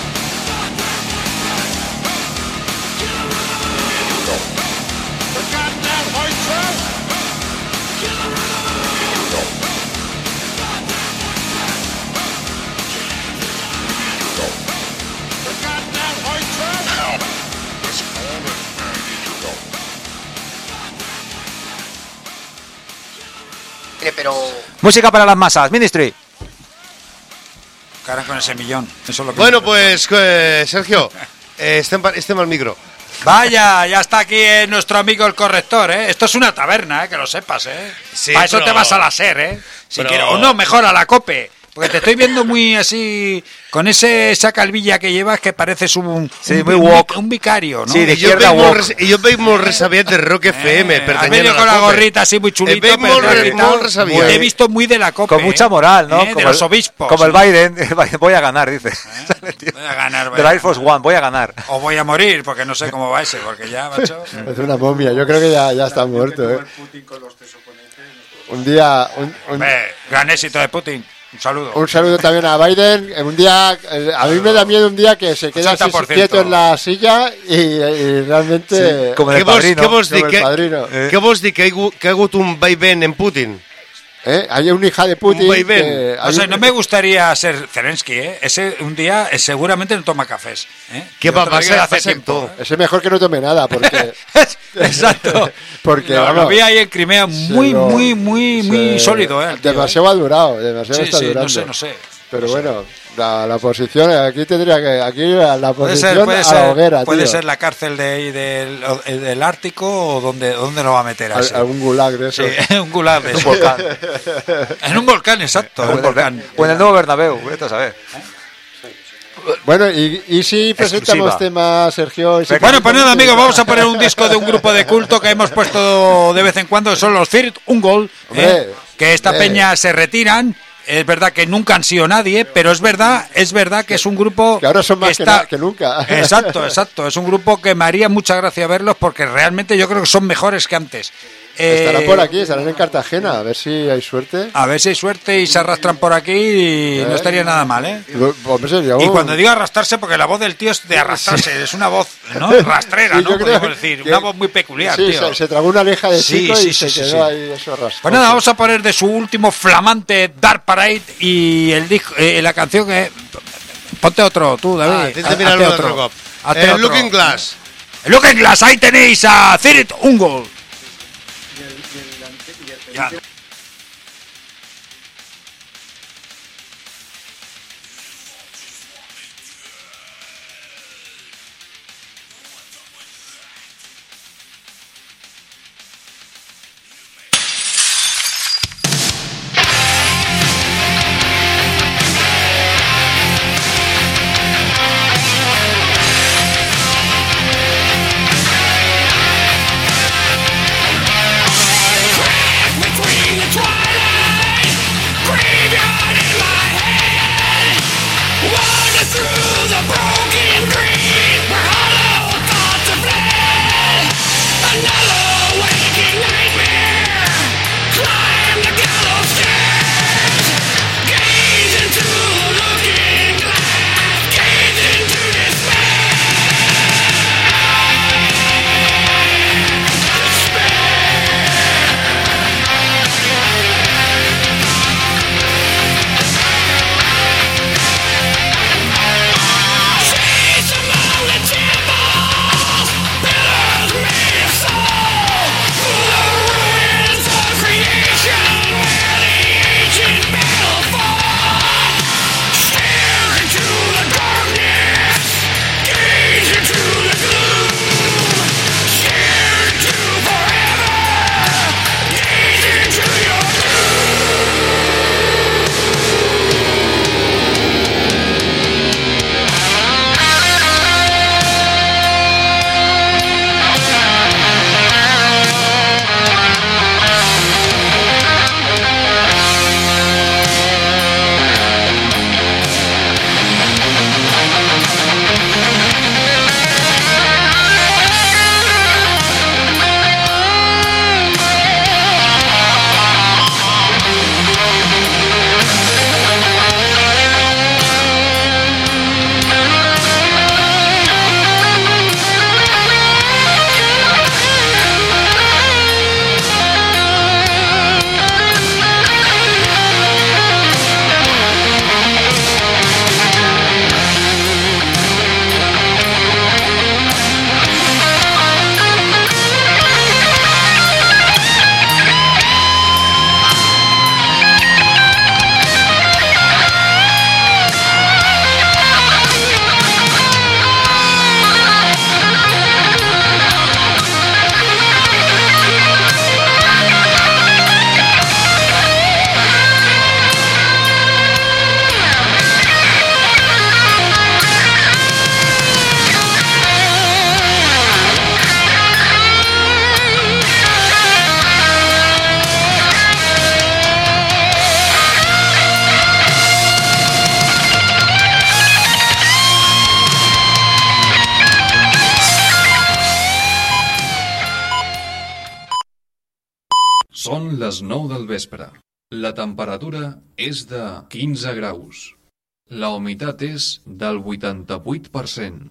need your help. The goddamn hoitra. We need your help. The goddamn hoitra. How? That's all that matters. We need your help. Eh, Pero Música para las masas, Ministry. Cara con ese millón. Eso es lo que Bueno, pues, eh, Sergio, eh, este, este mal micro. Vaya, ya está aquí eh, nuestro amigo el corrector, ¿eh? Esto es una taberna, ¿eh? Que lo sepas, ¿eh? Sí, Para eso pero- te vas a la SER, ¿eh? Si pero- quieres, o no, mejor a la COPE. Porque te estoy viendo muy así, con ese, esa calvilla que llevas que pareces un, Sí, un, muy un- woke. un vicario, ¿no? Sí, de Y yo izquierda veig molt woke. res- I jo veig molt resabiat de Rock F M, Eh, has pertanyent venido a con la la COPE. gorrita así muy chulito, Eh, veig pero molt, te he re- gritado- molt resabiat. Te he visto muy de la COPE. Con mucha ¿eh? moral, ¿no? ¿Eh? De Como los el- obispos. Como el ¿no? Biden, voy a ganar, dice. Voy a ganar, voy De a la ganar. Air Force One, voy a ganar. O voy a morir, porque no sé cómo va ese, porque ya, macho... Es una momia, yo creo que ya, ya está muerto, ¿eh? Un día, un, un- Hombre, gran éxito de Putin. Un saludo. un saludo también a Biden. Un día, eh, a mí me da miedo un día que se queda así ochenta por ciento. quieto en la silla y, y realmente... como Què el vols, padrino. què vols dir? Como el Què, padrino. què vols dir? Que ha, hagut- que ha hagut un vaivén en Putin? ¿Eh? Hay una hija de Putin Un vaivén. que- No hay sé, un- no me gustaría ser Zelensky, ¿eh? Ese un día eh, seguramente no toma cafés. ¿eh? ¿Qué Yo va te a lo digo pasar? hace Va a ser tiempo. todo. ¿eh? Ese mejor que no tome nada, porque... Exacto. porque Lo, lo vamos, vi ahí en Crimea muy, se lo- muy, muy, muy se- sólido, ¿eh? el tío, ¿eh? Demasiado ha durado, demasiado Sí, está sí, durando. no sé, no sé. Pero bueno, la, la posición, aquí tendría que... Aquí la, la Puede posición ser, puede a ser, la hoguera, puede tío. ser la cárcel de, ahí del, o- del Ártico o donde, dónde lo va a meter Al- así. algún gulag de eso. Sí, un gulag de Un eso. volcán. En un volcán, exacto. O un en el- volcán. o en el nuevo Bernabéu, vete a saber. Bueno, y, y si presentamos Exclusiva. temas, Sergio... y si Bueno, pues nada, presentamos amigos, temas- vamos a poner un disco de un grupo de culto que hemos puesto de vez en cuando, que son los Third Ungol, Hombre, que esta hombre. peña se retiran. Es verdad que nunca han sido nadie, pero es verdad, es verdad que es un grupo Que ahora son más que, está- na- que nunca. Exacto, exacto. Es un grupo que me haría mucha gracia verlos porque realmente yo creo que son mejores que antes. Eh, Estarán por aquí, estarán en Cartagena, a ver si hay suerte. A ver si hay suerte y se arrastran por aquí y Eh. no estaría nada mal, ¿eh? Lo- hombre, sería Y un- cuando digo arrastrarse, porque la voz del tío es de arrastrarse, es una voz, ¿no? Rastrera, Sí, ¿no? yo creo Podríamos decir, que- una voz muy peculiar, Sí, tío. se, se tragó una aleja de Sí, chico sí, y sí, se sí, quedó sí. ahí eso rasposo. Pues nada, vamos a poner de su último flamante Dark Parade y el disco, eh, la canción que... Ponte otro, tú, David. Ah, tens de Hazte mirar-lo un otro. altre cop. Hazte Eh, otro. Looking Glass. Looking Glass, ahí tenéis a Third Ungol. Ya. Between les nou del vespre. La temperatura és de quinze graus. La humitat és del vuitanta-vuit per cent.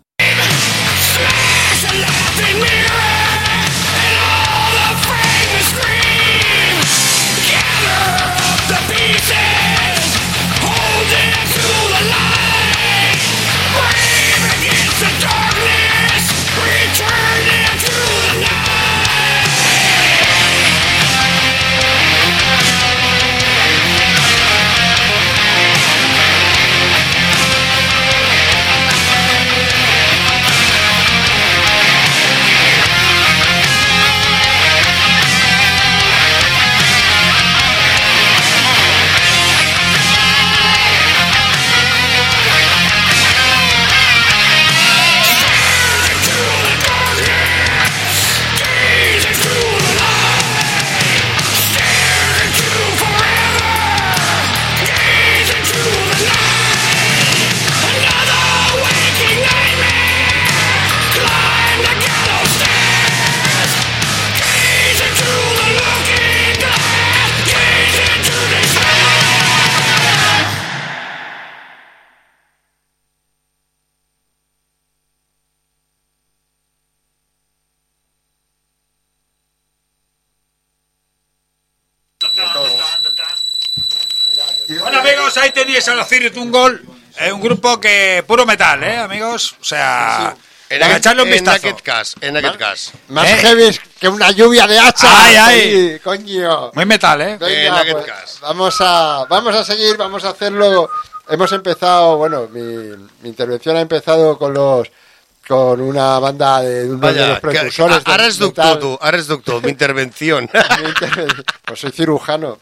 Bueno, amigos, ahí tenéis a los Ciritungol, eh, un grupo que puro metal, ¿eh, amigos? O sea, En para aquest, echarle un en vistazo. aquest cas, en aquest cas. Más Eh. heavy que una lluvia de hachas. Ay, ay. ahí, coño. Muy metal, ¿eh? Venga, En aquest pues, cas. vamos a vamos a seguir, vamos a hacerlo. Hemos empezado, bueno, mi, mi intervención ha empezado con los con una banda de uno de Vaja, los que, precursores ara del és doctor, metal. tu, ara és doctor, mi intervenció. Mi interven- Pues soy cirujano.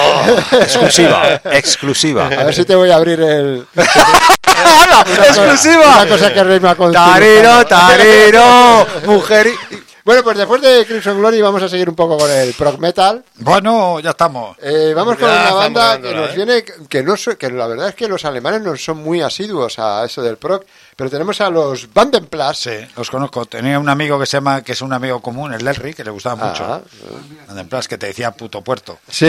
Exclusiva, exclusiva. A ver si te voy a abrir el ¡Hala! ¡Exclusiva! una cosa que rima con Tarero, cirujano. tarero, mujer. y- Bueno, pues después de Crimson Glory vamos a seguir un poco con el prog metal. Bueno, ya estamos. Eh, vamos con Ya una estamos banda dándola, que nos ¿eh? viene, que no so- que la verdad es que los alemanes no son muy asiduos a eso del prog, pero tenemos a los Vandenplas. Sí, los conozco. Tenía un amigo que se llama, que es un amigo común, el Lerry, que le gustaba Ah, mucho. En plan, que te decía puto puerto. Sí.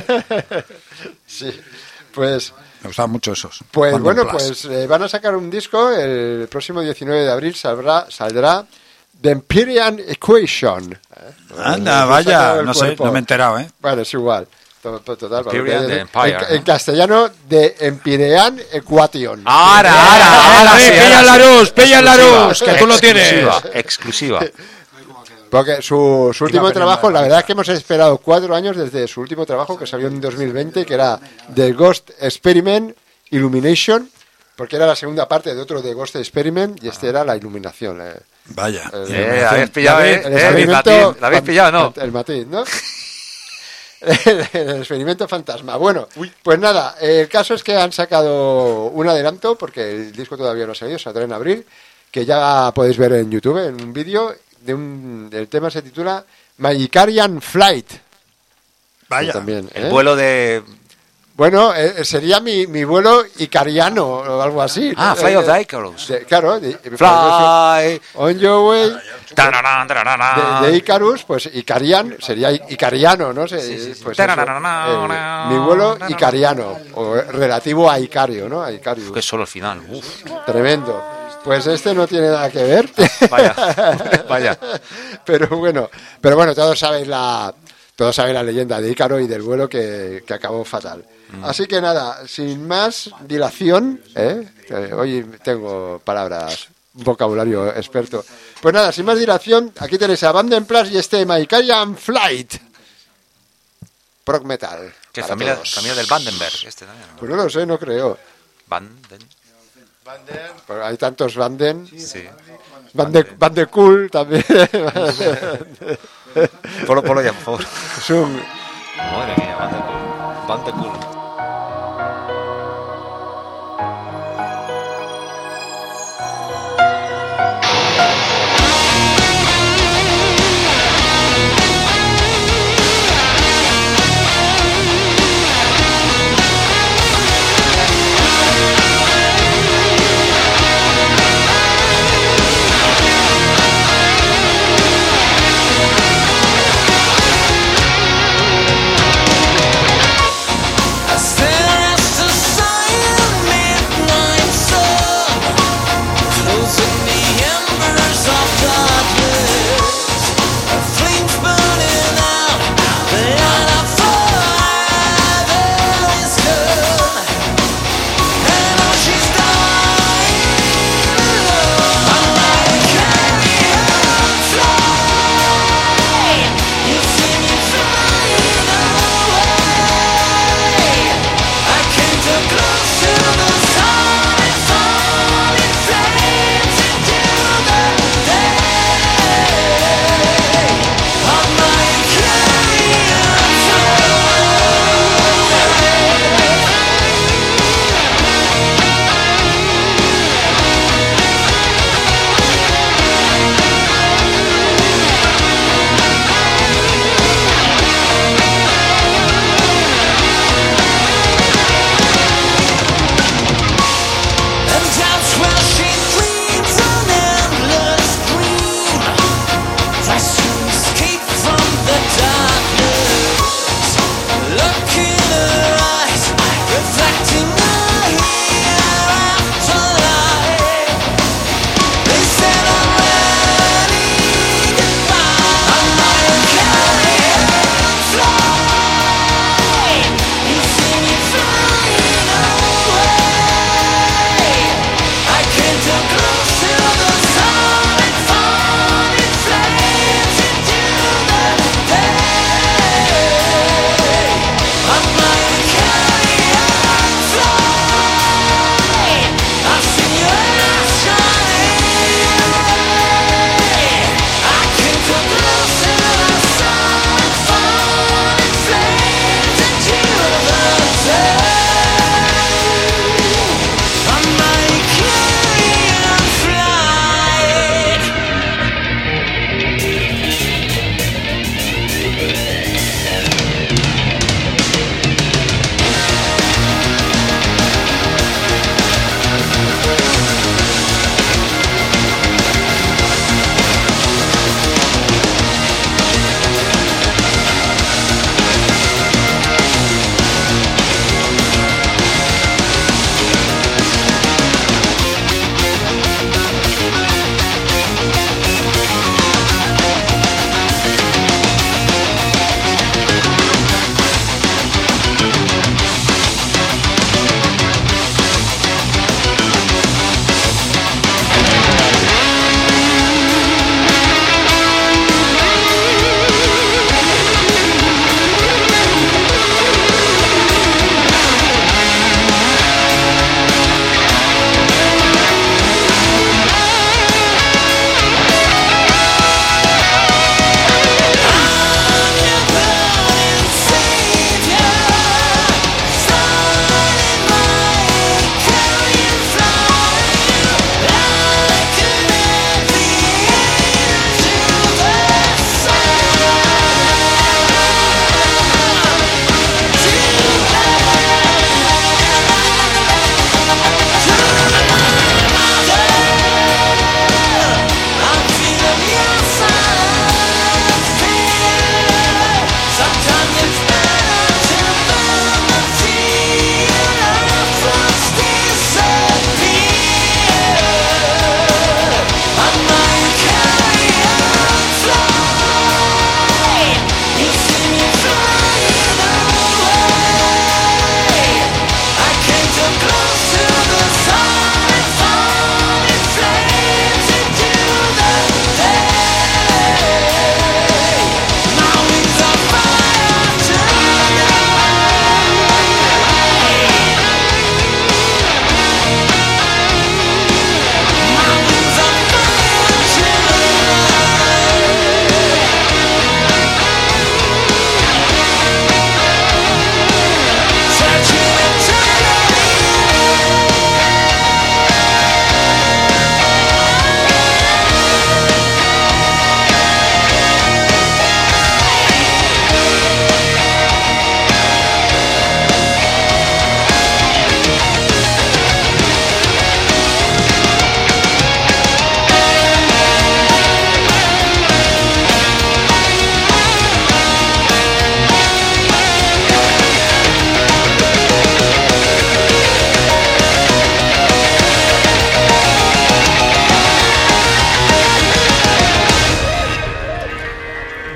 Sí. Pues, Me gustaban mucho esos. pues Van bueno, den Plas. pues eh, van a sacar un disco el próximo diecinueve de abril saldrá saldrá The Empyrean Equation. Anda, Eh, vaya, saca el no sé, cuerpo. no me he enterado, ¿eh? Bueno, es igual. To- to- Total, para lo Empyrean que- de en, Empire, en ¿no? castellano, de Empyrean Equation. Ahora, ahora, ahora. Lerry, sí, pilla ahora la sí. luz, pilla la Exclusiva, luz, que tú lo tienes. Exclusiva, exclusiva. Porque su, su último poniendo trabajo, la la verdad es que hemos esperado cuatro años desde su último trabajo que salió en dos mil veinte, que era The Ghost Experiment Illumination, porque era la segunda parte de otro The Ghost Experiment y este era la iluminación. eh. Vaya. El- Eh, la habéis pillado, el eh, eh, experimento Matiz, la habéis fan- pillado, ¿no? El matiz, ¿no? el, el experimento fantasma. Bueno, pues nada, el caso es que han sacado un adelanto, porque el disco todavía no ha salido, saldrá en abril, que ya podéis ver en YouTube, en un vídeo, de un, el tema se titula My Icarian Flight. Vaya. También, ¿eh? El vuelo de... Bueno, eh, sería mi, mi vuelo icariano o algo así. Ah, ¿no? Fly of Eh, the Icarus. de- claro, de, Fly. On Your Way. Tararán, tararán. De, de Icarus, pues Icarian sería i- icariano, ¿no? Se- Sí, sí, sí. pues eso, Tarararán, el- mi vuelo icariano, o relativo a Icario, ¿no? A Icarius. Que solo al final. Uf. Tremendo. Pues este no tiene nada que ver. Vaya, vaya. Pero bueno, pero bueno, todos sabéis la, todos sabéis la leyenda de Ícaro y del vuelo que, que acabó fatal. Así que nada, sin más dilación, ¿eh? Que hoy tengo palabras, un vocabulario experto. Pues nada, sin más dilación, aquí tenéis a Vandenplas y este My Icarian Flight. Prog metal. Que para familia, todos. familia del Vandenberg, este también. ¿no? Pues no lo sé, no creo. Vanden. Pero hay tantos Vanden. Sí. Van de, Van de Cool también. Polo, polo ya, por favor. Es un... Madre mía, Vandenberg. Vandenberg. Thank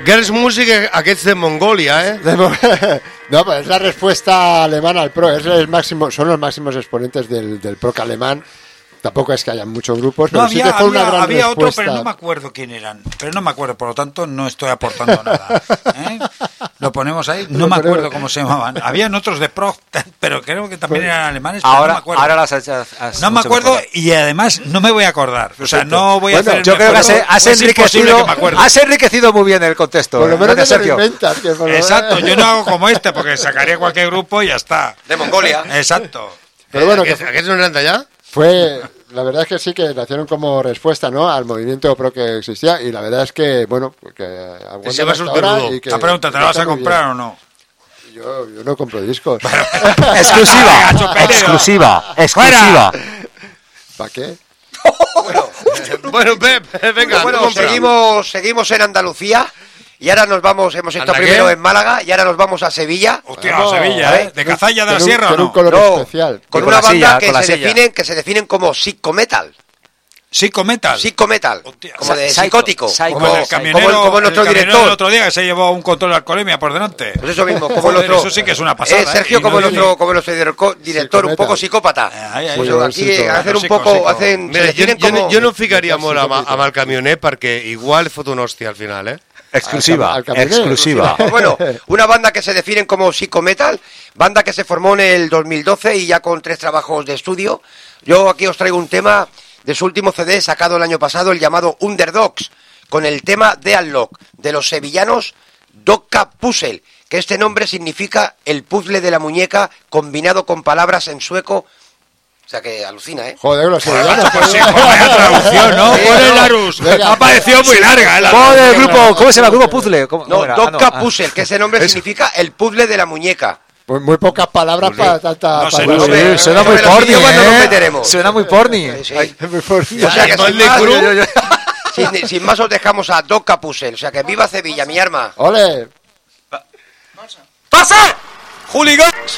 Girls Music, aquests de Mongolia, ¿eh? De Mo- no, pues es la respuesta alemana al pro. Es el máximo, son los máximos exponentes del, del proc alemán. Tampoco es que haya muchos grupos, pero No, sí había, que fue una había- gran había otro, respuesta. pero no me acuerdo quién eran. Pero no me acuerdo, por lo tanto no estoy aportando nada. ¿eh? Lo ponemos ahí, no Lo me ponemos. acuerdo cómo se llamaban. Habían otros de pro, pero creo que también eran alemanes, pero Ahora, no me acuerdo. ahora las has, has- No me has- acuerdo y además no me voy a acordar. O sea, no voy a Bueno, hacer... el Yo creo que has, mejor- has es imposible enriquecido, que me acuerde. has enriquecido muy bien el contexto. Por lo menos Gracias, te lo Sergio. inventas. Que por lo Exacto, menos- yo no hago como este porque sacaría cualquier grupo y ya está. De Mongolia. Exacto. Pero bueno, que ¿Aquests, aquests no eren d'allà? fue... La verdad es que sí que nacieron como respuesta, ¿no?, al movimiento pro que existía, y la verdad es que, bueno, que aguantan se va a hasta surtir ahora rudo. y que La pregunta, ¿te la vas está a muy comprar bien. o no? Yo, yo no compro discos. Exclusiva, Gacho Pérez. exclusiva, exclusiva. ¿Para qué? Bueno, Pep, venga, Bueno, compra. seguimos, seguimos en Andalucía. Y ahora nos vamos, hemos estado ¿Anda primero qué? en Málaga y ahora nos vamos a Sevilla. Hostia, Vamos, Sevilla, a ¿eh? ver, ¿De Cazalla de la Con un- Sierra o con un no? color No, especial. con con una la banda silla, que con la se silla. definen, que se definen como psicometal. Psicometal. Psicometal. Hostia. Como de Psycho, psicótico. psycho. Como, Como el como, camionero, el- como nuestro el camionero director. el otro día que se llevó un control de alcoholemia por delante. Pues eso mismo, como Joder, el otro. eso sí que es una pasada, Eh, Sergio, ¿eh? Y como, no el tiene- otro, como nuestro director, director un Psicometal. poco psicópata. Eh, ahí, ahí. Pues Sí, aquí psico- hacen un psico, poco, psico. hacen, Mira, se jo, definen jo, no- como... jo no em ficaria molt amb, psicòtic. amb el camioner perquè igual fot un hòstia al final, eh? Exclusiva, Al cam- al camionero. exclusiva. Pues bueno, una banda que se definen como psicometal, banda que se formó en el dos mil doce y ya con tres trabajos de estudio. Yo aquí os traigo un tema de su último C D sacado el año pasado, el llamado Underdogs, con el tema de Unlock, de los sevillanos Dokka Puzzle, que este nombre significa el puzzle de la muñeca combinado con palabras en sueco. O sea que alucina, ¿eh? Joder, los sevillanos. Pues sí, vaya traducción, ¿no? Sí, Pon el no. Larus. Venga. Ha parecido muy larga, ¿eh? la ¿Cómo, del traducción. grupo, ¿Cómo se llama el grupo Puzzle? ¿Cómo- No, cómo era? Ah, Dokka ah. Puzzle, que ese nombre significa el puzzle de la muñeca. Pues muy pocas palabras para tanta... No sé, para- no sé. Hombre, Suena muy sobre los porni, idiomas no nos ¿eh? meteremos. Suena muy porni. Sí, sí. Muy fuerte. O sea que sin Ponle más, cru. sin, sin más os dejamos a Dokka Puzzle. O sea que viva Sevilla, mi arma. ¡Ole! ¡Pasa! ¡Hooligans!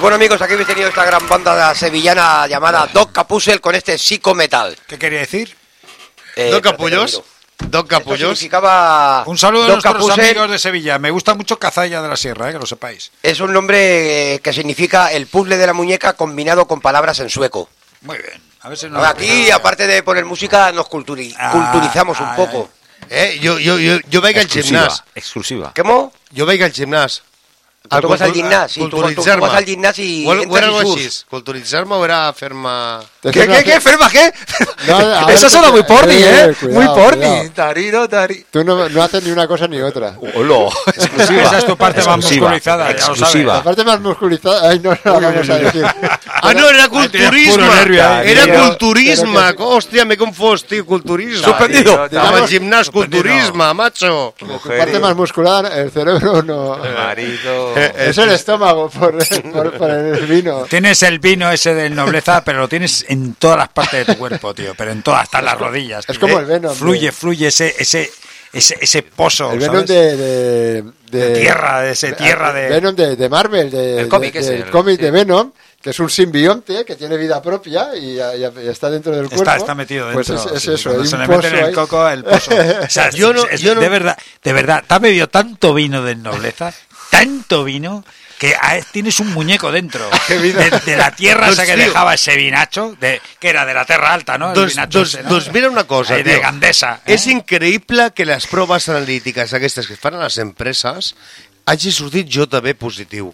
bueno, amigos, aquí habéis tenido esta gran banda sevillana llamada Doc Capusel con este psicometal. ¿Qué quería decir? Eh, ¿Dos capullos? ¿Dos capullos? Significaba Un saludo a Doc nuestros Capusel. amigos de Sevilla. Me gusta mucho Cazalla de la Sierra, eh, que lo sepáis. Es un nombre eh, que significa el puzzle de la muñeca combinado con palabras en sueco. Muy bien. A ver si nos Aquí, aparte de poner música, nos culturi- Ah, culturizamos un ah, poco. Eh, jo, jo, jo, jo vaig al gimnàs. Exclusiva. ¿Cómo? Jo vaig al gimnàs. Tu tu vas al gimnàs, sí, tu- tu- tu Culturitzar-me. vas al gimnàs i O, o entres era i algo surts. així. Culturitzar-me o era fer-me... ¿Qué, qué, qué? ¿Ferma qué? No, a ver, Eso suena muy porni, eh, ¿eh? cuidado, Muy porni. cuidado. Tariro, tari. Tú no, no haces ni una cosa ni otra. Hola. Exclusiva. Esa es tu parte más Exclusiva. musculizada, ya lo sabes. Exclusiva. La parte más musculizada, ay, no, no la vamos a decir. Ah, no, era culturisme. puro nervio, eh. Era Pero- culturisme. pero que- Hòstia, m'he confós, tio, culturisme. Suspendido. Amb el gimnàs, culturisme, macho. La parte más muscular, el cerebro no. Marido. Es el estómago por, por, por el vino. Tienes el vino ese del nobleza, pero lo tienes en todas las partes de tu cuerpo, tío. Pero en todas, hasta las rodillas. Es como Eh, el Venom, Fluye, de- fluye ese, ese, ese, ese pozo, El Venom ¿sabes? de, de, de- De tierra, de ese tierra de- Venom de, de Marvel, de, El cómic de- ese, del el- cómic sí. de Venom, que es un simbionte que tiene vida propia y, y- y está dentro del cuerpo. Está, está metido dentro. Pues es, es sí, eso, cuando hay se un le mete en pozo el ahí. coco el pozo. O sea, Yo no- es- yo no- de verdad, de verdad, te has bebido tanto vino del nobleza, tanto vino, que ah, tienes un muñeco dentro. De, de la tierra esa que Doncs, tio. dejaba ese vinacho, de, que era de la Terra Alta, ¿no? El Doncs, vinacho doncs, ese, ¿no? doncs mira una cosa, Ahí de tio. Gandesa. ¿eh? És increïble que les proves analítiques aquestes que es fan a les empreses hagi sortit J B positiu.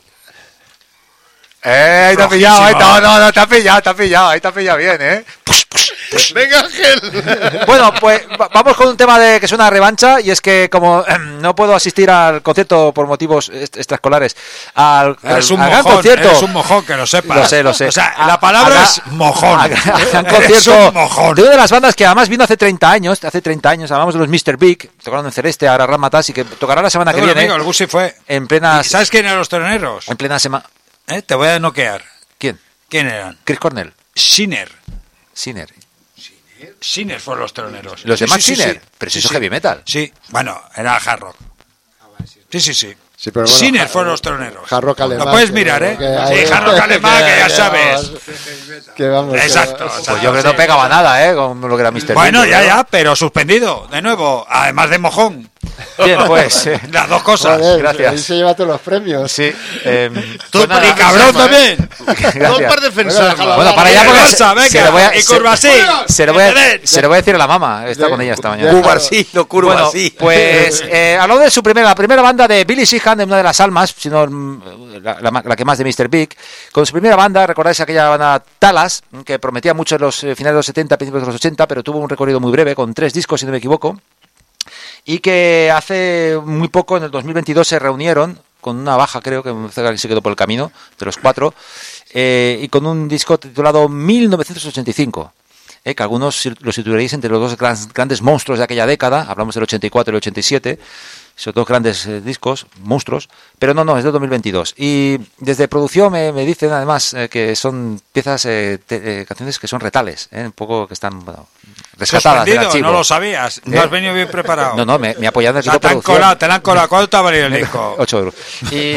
Eh, ahí te ha pillado, ahí no, no, no, te ha pillado, te ha pillado, ahí te ha pillado bien, ¿eh? Venga, Ángel. Bueno, pues va- vamos con un tema de que es una revancha y es que como em, no puedo asistir al concierto por motivos est- extraescolares, al, al, Eres un al gran mojón, concierto, eres un mojón, que lo sepas. Lo sé, lo sé. O sea, A- la palabra a- es mojón. a- a- gran Eres concierto un mojón. de una de las bandas que además vino hace treinta años, hace treinta años, hablamos de los mister Big, tocaron en Celeste, ahora Ramatas y que tocará la semana que Bueno, viene. amigo, el Gusi fue. En plena ¿Y ¿Sabes quién eran los teloneros? en plena semana. ¿Eh? Te voy a noquear. ¿Quién? ¿Quién eran? Chris Cornell, Sinner. Sinner. Sinner fueron los teloneros. Los de Sí, Max sí, sí, Sinner, sí. pero si Sí, eso es sí. heavy metal. Sí, bueno, era hard rock. Sí, sí, sí. Sí, pero bueno, Sinner ja- fueron los teloneros. Hard rock alemán, Lo puedes que- mirar, ¿eh? que hay- Sí, hard rock alemán, que ya que- sabes. Que vamos, que- Exacto. Pues exacto, yo creo que sí. no pegaba nada, ¿eh? Con lo que era mister Bueno, Big, ya, ¿no? ya, pero suspendido, de nuevo, además de mojón. Bien, pues. eh, Las dos cosas. Joder, gracias. ahí se lleva todos los premios. Sí. Eh, Tot pues nada, per Y cabrón también. Tot gracias. per defensar-me. Bueno, para allá porque Barça, venga, se le voy a, y se- Curvasí. se le voy a, Entended. se le voy a decir a la mamá, está De- con ella esta de- mañana. Curva sí, no curva Bueno, sí. pues eh, habló de su primera, la primera banda de Billy Sheehan, de una de las almas, sino mm, la, la- la que más de mister Big. Con su primera banda, recordáis aquella banda Talas, que prometía mucho en los eh, finales de los setenta, principios de los ochenta, pero tuvo un recorrido muy breve, con tres discos, si no me equivoco. Y que hace muy poco, en el dos mil veintidós, se reunieron con una baja, creo que se quedó por el camino, de los cuatro, eh, y con un disco titulado mil novecientos ochenta y cinco. Eh, que algunos lo situaréis entre los dos gran- grandes monstruos de aquella década, hablamos del ochenta y cuatro y el ochenta y siete, son dos grandes eh, discos, monstruos, pero no, no, es de dos mil veintidós. Y desde producción me, me dicen además eh, que son piezas, eh, te- eh, canciones que son retales, eh, un poco que están, bueno, rescatadas del Suspendido, archivo. no lo sabías. No ¿Eh? has venido bien preparado. No, no, me, me apoyan en el O sea, equipo te de han producción. colado, te la han colado. ¿Cuánto te ha valido el disco? ocho euros. Y,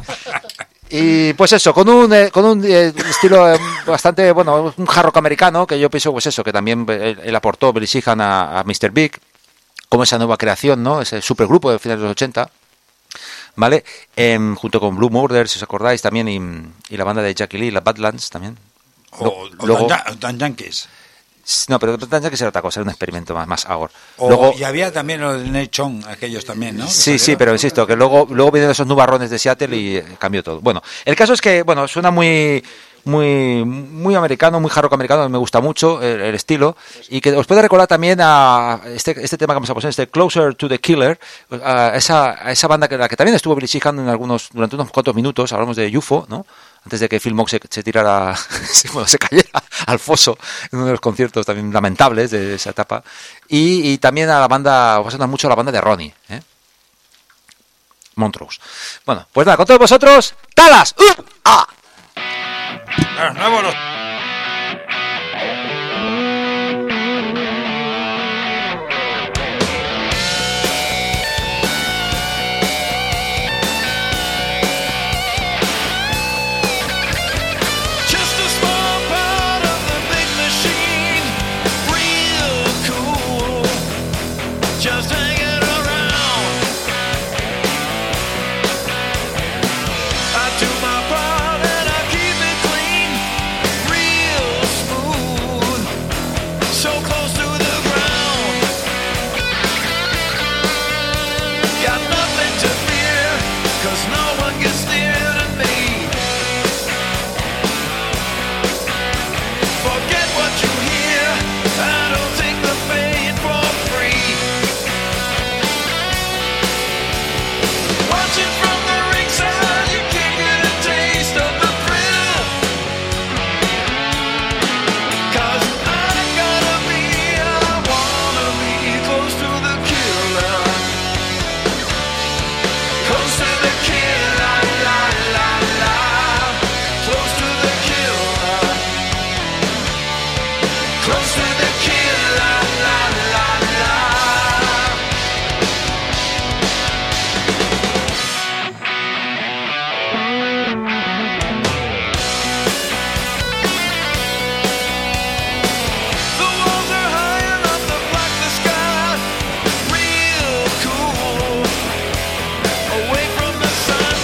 y pues eso, con un, eh, con un eh, estilo eh, bastante, bueno, un hard rock americano, que yo pienso, pues eso, que también él, él aportó Billy Sheehan a, a mister Big, como esa nueva creación, ¿no? Ese supergrupo de finales de los ochenta, ¿vale? Em, junto con Blue Murder, si os acordáis, también, y, y la banda de Jackie Lee, la Badlands, también. O, o Luego- Dan, Ya- Dan Yankees. No, pero tendría que ser otra cosa, era un experimento más, más ahora. O- Luego, y había también los de Nate Chong, aquellos también, ¿no? sí, sí, pero insisto, que luego, luego vienen esos nubarrones de Seattle y eh, cambió todo. Bueno, el caso es que, bueno, suena muy muy muy americano, muy hard rock americano, me gusta mucho el, el estilo, y que os puede recordar también a este, este tema que vamos a poner, este Closer to the Killer, a esa, a esa banda que la que también estuvo Billy Sheehan en algunos, durante unos cuantos minutos, hablamos de U F O, ¿no? Antes de que Phil Mock se, se tirara, se, bueno, se cayera al foso en uno de los conciertos también lamentables de esa etapa. Y, y también a la banda, os va a sonar mucho a la banda de Ronnie, ¿eh? Montrose. Bueno, pues nada, con todos vosotros, ¡Talas! ¡Uh! ¡Ah! Los nuevos, los... so close to the ground. Got nothing to fear, 'cause no one gets near to me. Forget what you hear, I don't take the pain for free. Watching from the ringside, you can't get a taste of the thrill. 'Cause I gotta be, I wanna be close to the killer. Close to the killer, la la la. Close to the killer. Close to the killer, la la la. The walls are high enough to block the sky, real cool, away from the sun.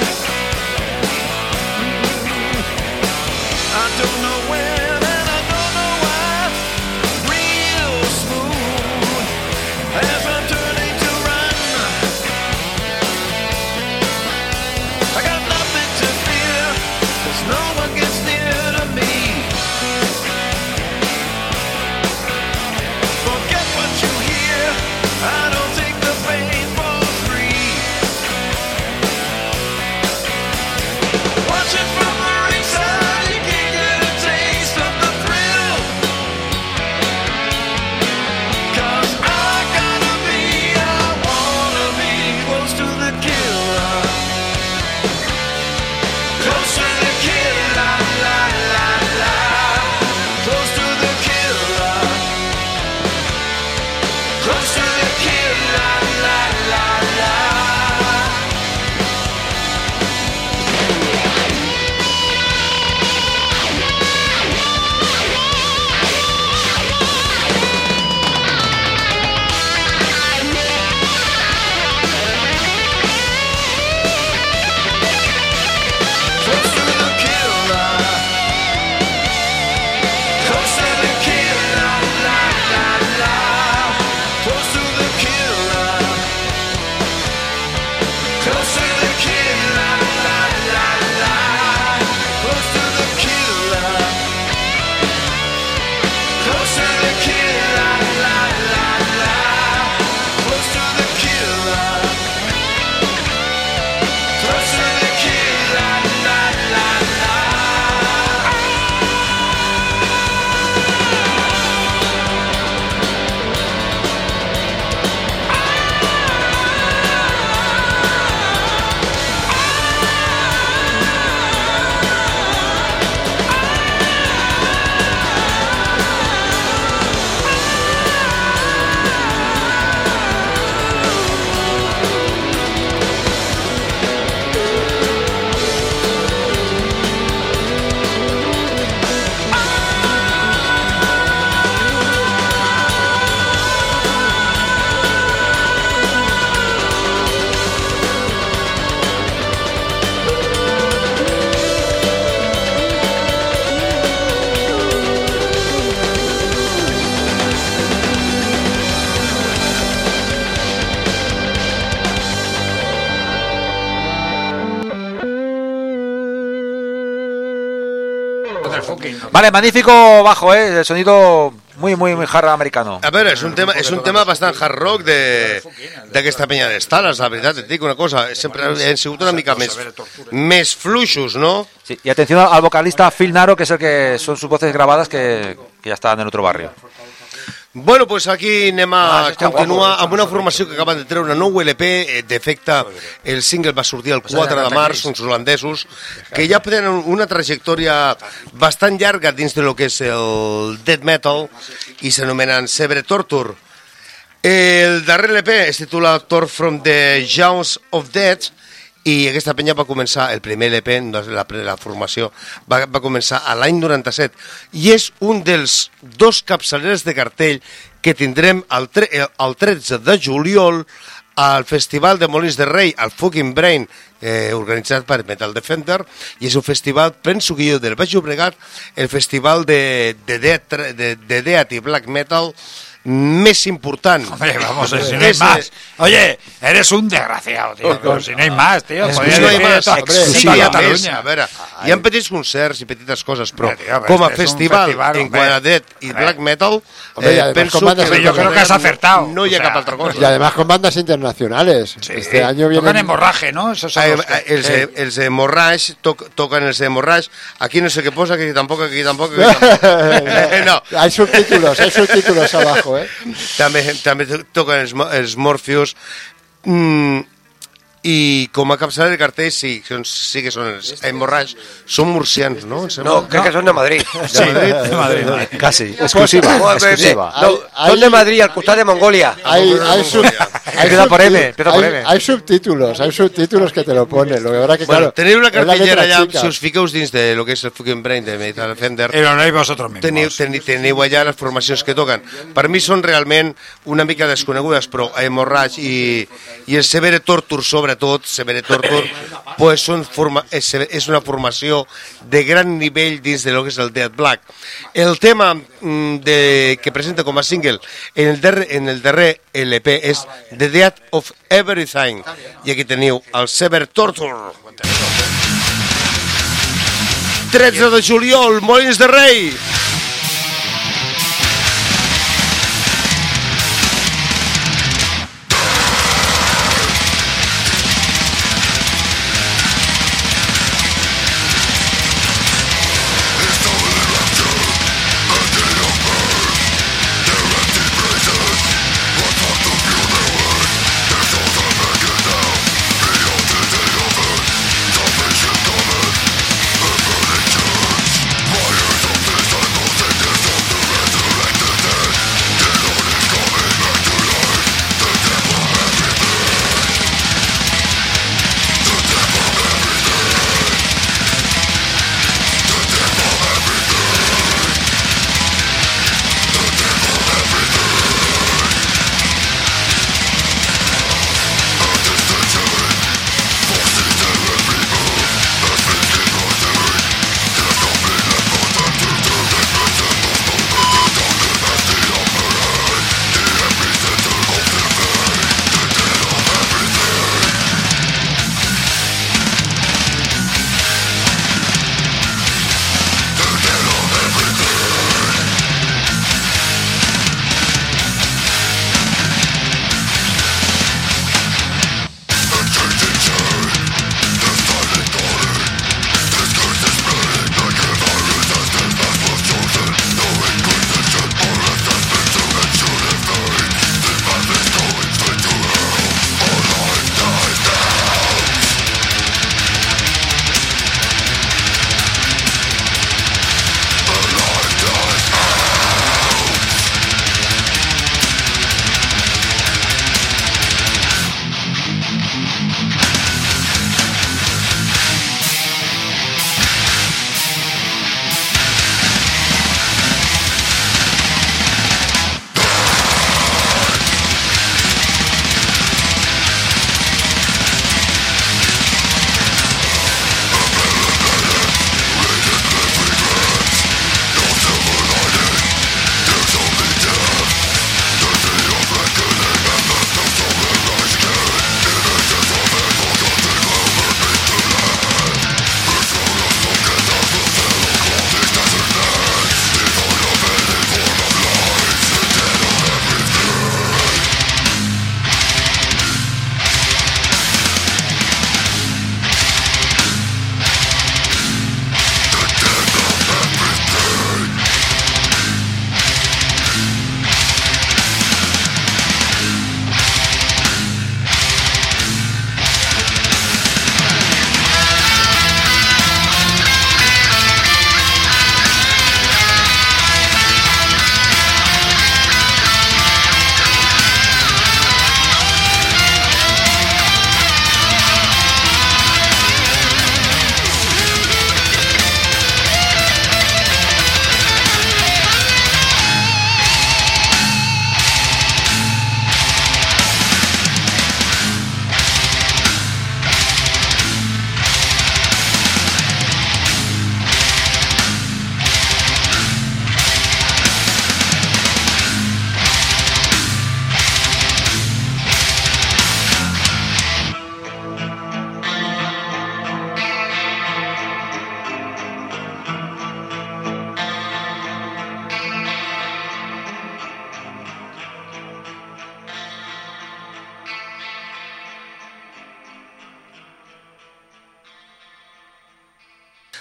I don't know when and I don't know why, real smooth, as I'm turning to run. I got nothing to fear, 'cause no one gets near to me. Forget what you hear, I don't take the pain for free. Watching from the ringside, you can't get a taste of the thrill. 'Cause I gotta be, I wanna be close to the killer. Close to the killer, la la la. Close to the killer. Close to the killer, la la la. Close to the killer. Close to the killer, la la la. Close to the killer. Close to the killer, la la la. Close to the killer. Close to the killer, la la la. Close to the killer. Close to the killer, la la la. Vale, magnífico bajo, ¿eh? El sonido muy, muy, muy hard americano. A veure, és un tema, és un tema bastant hard rock de- d'aquesta penya d'Estales, la veritat, et dic una cosa, sempre hem sigut una mica més, més fluixos, no? Sí, y atención al vocalista Phil Naro, que es el que son sus voces grabadas que, que ya están en otro barrio. Bueno, pues aquí anem a Ah, està continuar guapo. amb una formació que acaben de treure una nou L P, eh, d'efecte, el single va sortir el quatre de març, uns holandesos, que ja tenen una trajectòria bastant llarga dins de lo que és el death metal i s'anomenen Severe Torture. El darrer L P es titula Tor from the Jaws of Death i aquesta penya va començar, el primer L P, la, la formació, va, va començar a l'any noranta-set i és un dels dos capçaleres de cartell que tindrem el, tre, el tretze de juliol al Festival de Molins de Rei, al Fucking Brain, eh, organitzat per Metal Defender, i és un festival, penso que jo, del Baix Llobregat, el festival de, de, death, de, de Death i Black Metal més important. Hombre, vamos, si no hay más. Oye, eres un desgraciado, tío. Pero si no hay más, tío. Podria No dir hay más. más. Sí, Toda a més, Catalunya. a veure, hi ha petits concerts i petites coses, però Hombre, tío, pero com a este es un festival, festival, en hombre. quant a Death i Hombre. Black Metal, Hombre, y eh, además penso con bandas que de- yo creo que has acertado. No hi ha O sea, cap altra cosa. Y además con bandas internacionales. Este año Tocan vienen... hemorraje, ¿no? Esos son Eh, los que- eh, els, Eh, els hemorraix, toc, toquen els hemorraix. Aquí no sé què posa, aquí tampoc, aquí tampoc, aquí tampoc. Eh, no. Hay subtítulos, hay subtítulos abajo, ¿eh? També, també toquen els, mo- els Morpheus. Mm, i com a capçalera de cartell, sí, són, sí que són els hemorraix. Són murcians, no? Em sembla. No, creo que son de Madrid. De Madrid. de Madrid, Madrid. Casi. Exclusiva. exclusiva. No, Hay- son de Madrid, al costar de Mongolia. Hay, hay, sub- hay Empieza por subti- M, empieza por hay- M. hay subtítulos, hay subtítulos que te lo ponen. Lo que habrá que, Bueno, claro, teniu una es la cartellera letra allà, chica. si us fiqueu dins de lo que és el Fucking Brain de Metal Defender, Y lo leéis vosotros mismos. teniu, teniu, teniu allà les formacions que toquen. Per mi són realment una mica desconegudes, però Hemorrhage i, i el Severe Torture, sobretot, Severe Torture, pues són forma, és, és una formació de gran nivell dins de lo que és el Death Black. El tema mm, de, que presenta com a single en el darrer, en el darrer L P és The Death of Everything, i aquí teniu el Severe Torture. tretze de juliol, Molins de Rei. Fires of this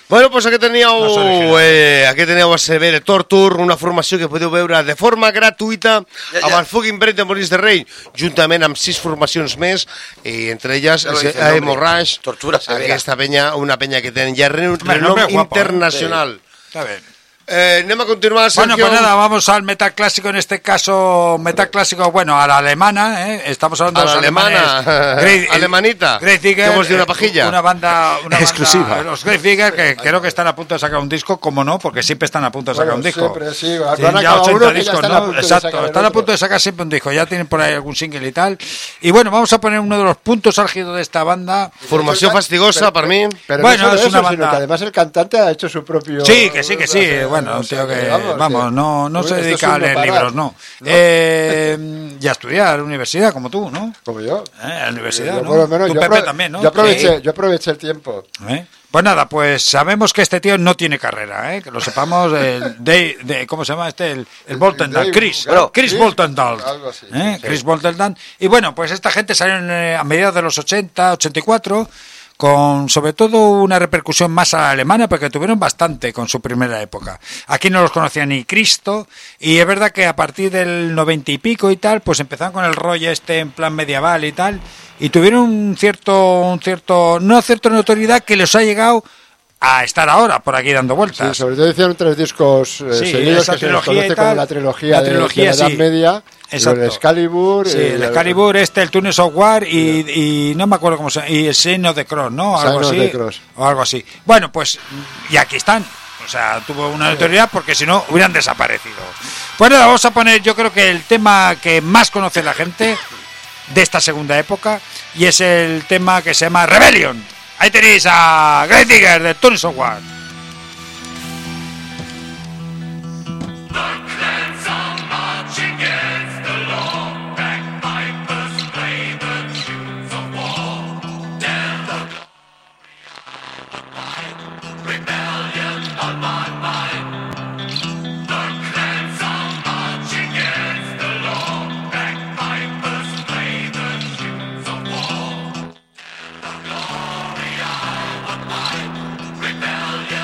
Bueno, pues aquí teníeu, No s'original. eh, aquí teníeu a Severe Torture, una formació que podeu veure de forma gratuïta Ja, ja. amb el Fucking Brain de Maurice de Rey, juntament amb sis formacions més, i entre elles Ja lo dice el eh, nombre. Hemorrhage, Tortura severa. aquesta penya, una penya que tenen ja renom Hombre, nombre guapo, internacional. Está bien. Eh, anem a continuar, Sergio. Bueno, pues nada, vamos al metal clásico, en este caso, metal clásico, bueno, a la alemana, ¿eh? Estamos hablando A de los la alemana, alemanes. Grave- alemanita, Grave Digger, que hemos de una eh, pajilla. Una banda, una Exclusiva. banda, los Grave Digger, que creo que están a punto de sacar un disco, como no, porque siempre están a punto de sacar Bueno, un disco. siempre, sí, van Tienen a ya acabar ochenta uno que ya discos, están a ¿no? punto de Exacto, sacar el están a otro. punto de sacar siempre un disco, ya tienen por ahí algún single y tal. Y bueno, vamos a poner uno de los puntos álgidos de esta banda. Formació fastigosa, per mi. Pero Bueno, no solo es eso, una sino banda- que además el cantante ha hecho su propio... Sí, que sí, que sí. o sea, Bueno, un o sea, tío que, vamos, vamos, que- no, no se Esto es dedica un a no leer parar. libros, no. Eh, y a estudiar a la universidad, como tú, ¿no? Como yo. Eh, a la universidad, Yo, ¿no? por lo menos, Tu yo, Pepe apro- también, ¿no? yo aproveché, Sí. yo aproveché el tiempo. ¿Eh? Pues nada, pues sabemos que este tío no tiene carrera, ¿eh? Que lo sepamos, el de, de- ¿cómo se llama este? El, el Boltendal, Dave- Chris, claro, Chris Chris, Boltendal, algo así, ¿eh? sí. Chris Boltendal. Y bueno, pues esta gente salió en, eh, a mediados de los ochenta, ochenta y cuatro, con sobre todo una repercusión más a la alemana, porque tuvieron bastante con su primera época. Aquí no los conocía ni Cristo, y es verdad que a partir del noventa y pico y tal, pues empezaron con el rollo este en plan medieval y tal, y tuvieron un cierto, un cierto, no cierta notoriedad que les ha llegado a estar ahora por aquí dando Sí, vueltas. sobre todo hicieron tres discos eh, Sí, seguidos esa que se les trilogía y conoce tal. como la trilogía, La de- trilogía, de, la Edad sí. Media, Exacto. el Excalibur, Sí, y el Excalibur, este, el Tunes of War y, y no me acuerdo cómo se llama, y el Sign of the Cross, ¿no? Algo Sign of así. the Cross. O algo así. Bueno, pues, y aquí están. O sea, tuvo una notoriedad porque si no hubieran desaparecido. Pues nada, vamos a poner, yo creo que el tema que más conoce la gente de esta segunda época, y es el tema que se llama Rebellion. Ahí tenéis a Grave Digger de Tunes of War. Rebellion.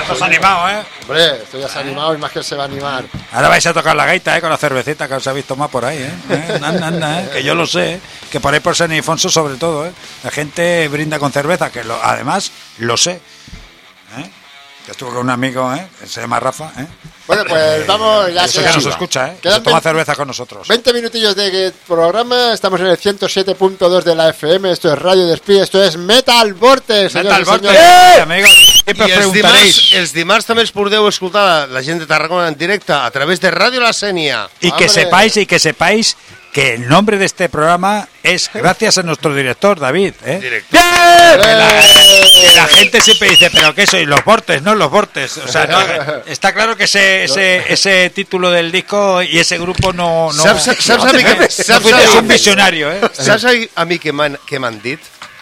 Estás animado, ¿eh? Hombre, estoy desanimado y más que se va a animar. Ahora vais a tocar la gaita, ¿eh? Con la cervecita que os habéis tomado por ahí, ¿eh? ¿Eh? Anda, anda, ¿eh? Que yo lo sé, ¿eh? Que por ahí por San Ildefonso sobre todo, ¿eh? La gente brinda con cerveza, que lo, además lo sé. ¿Eh? Que estuve con un amigo, ¿eh? Que se llama Rafa, ¿eh? Bueno, pues vamos, ya Eso se que nos escucha, ¿eh? Que se toma cerveza con nosotros. veinte minutillos de programa, estamos en el ciento siete punto dos de la F M, esto es Radio Despí, esto es Metal Vortex. Metal Vortex, ¡Eh! amigos. Siempre I els preguntaréis. dimarts, els dimarts també es podeu escoltar la gent de Tarragona en directe a través de Radio La Senia. Y que sepáis, y que sepáis que el nombre de este programa es gracias a nuestro director, David, ¿eh? Director. ¡Bien! Que la, que la gente siempre dice, ¿pero qué sois? Los Vortex, ¿no? Los Vortex. O sea, no, está claro que ese, ese, ese título del disco y ese grupo no... no Saps, saps, saps a mi que... Saps, no fuiste, es un visionario, ¿eh? Saps a, a mi que m'han que m'han dit?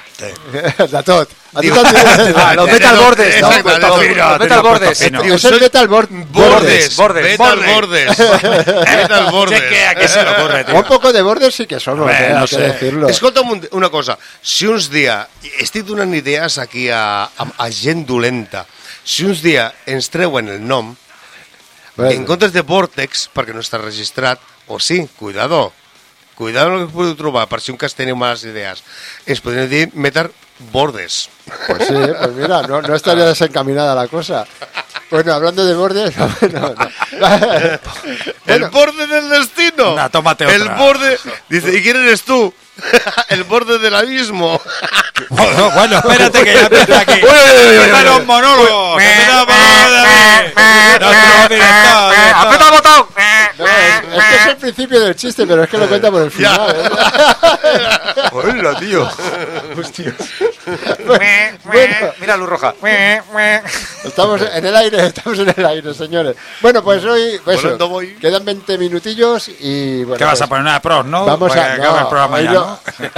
De tot. A tu Diu- també. Ah, los Metal Bordes, no, Exacte, pues, no, mira, los Metal Bordes. Diu, Es el soy- Metal Bord- Bordes, Bordes, Metal Bordes. Bordes. Metal Bordes. Sé que a qué se le ocurre, tío. Un poco de bordes sí que somos, Hombre, eh, no hay sé. que decirlo. Escolta'm un- una cosa, si uns dia, estic donant idees aquí a, a, a gent dolenta, si uns dia ens treuen el nom, Bueno. en comptes de Vortex, perquè no està registrat, o sí, cuidado, cuidado el que podeu trobar, per si un cas teniu males idees, ens podríem dir Metal Bordes. Pues sí, pues mira, no, no estaría desencaminada la cosa. Bueno, hablando de bordes, no, no, no. El borde del destino. Nah, tómate El otra. borde, dice, ¿y quién eres tú? El borde del abismo. Oh, no, bueno, espérate que ya empieza aquí. Empiezan los monólogos. Empiezan los monólogos de aquí. Nuestro director, ¡Apeta el botón! No, es, es que es el principio del chiste, pero es que lo cuenta por el final. ¿eh? Hola, tío. Hostia. Bueno, mira luz roja. Estamos en el aire, estamos en el aire, señores. Bueno, pues hoy pues eso, Volando voy. quedan veinte minutillos y bueno. ¿Qué vas a pues, poner una pros, no? Vamos a- Para que acabe el no, programa hoy ya, no. ¿no?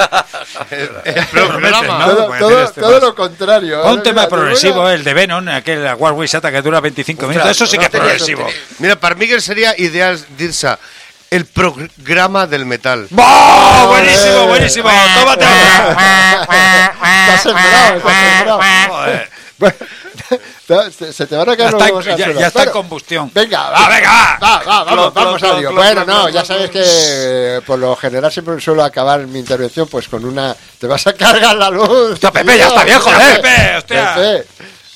El programa. ¿no? todo, Puede todo- decir este todo más. lo contrario. Un Ahora, tema mira, te voy a- progresivo, el de Venom, aquel War Wizata que dura veinticinco minutos. Eso sí que es progresivo. Mira, para Miguel sería ideal dirse el programa del metal. ¡Oh! Buenísimo, buenísimo. Tómate otra. Estás sembrado, estás sembrado. Joder. Bueno, se se te van a Ya caer los está, huevos al ya- suelo. ya está en Bueno, combustión. Venga, va, Ah, venga, va. va, va, vamos, Clon, vamos clon, a ello. clon, Bueno, clon, no, clon, ya clon, sabes clon. que eh, por lo general siempre suelo acabar mi intervención pues con una... Te vas a cargar la luz. Hostia, Pepe, ya está bien, joder. Pepe, hostia. Pepe.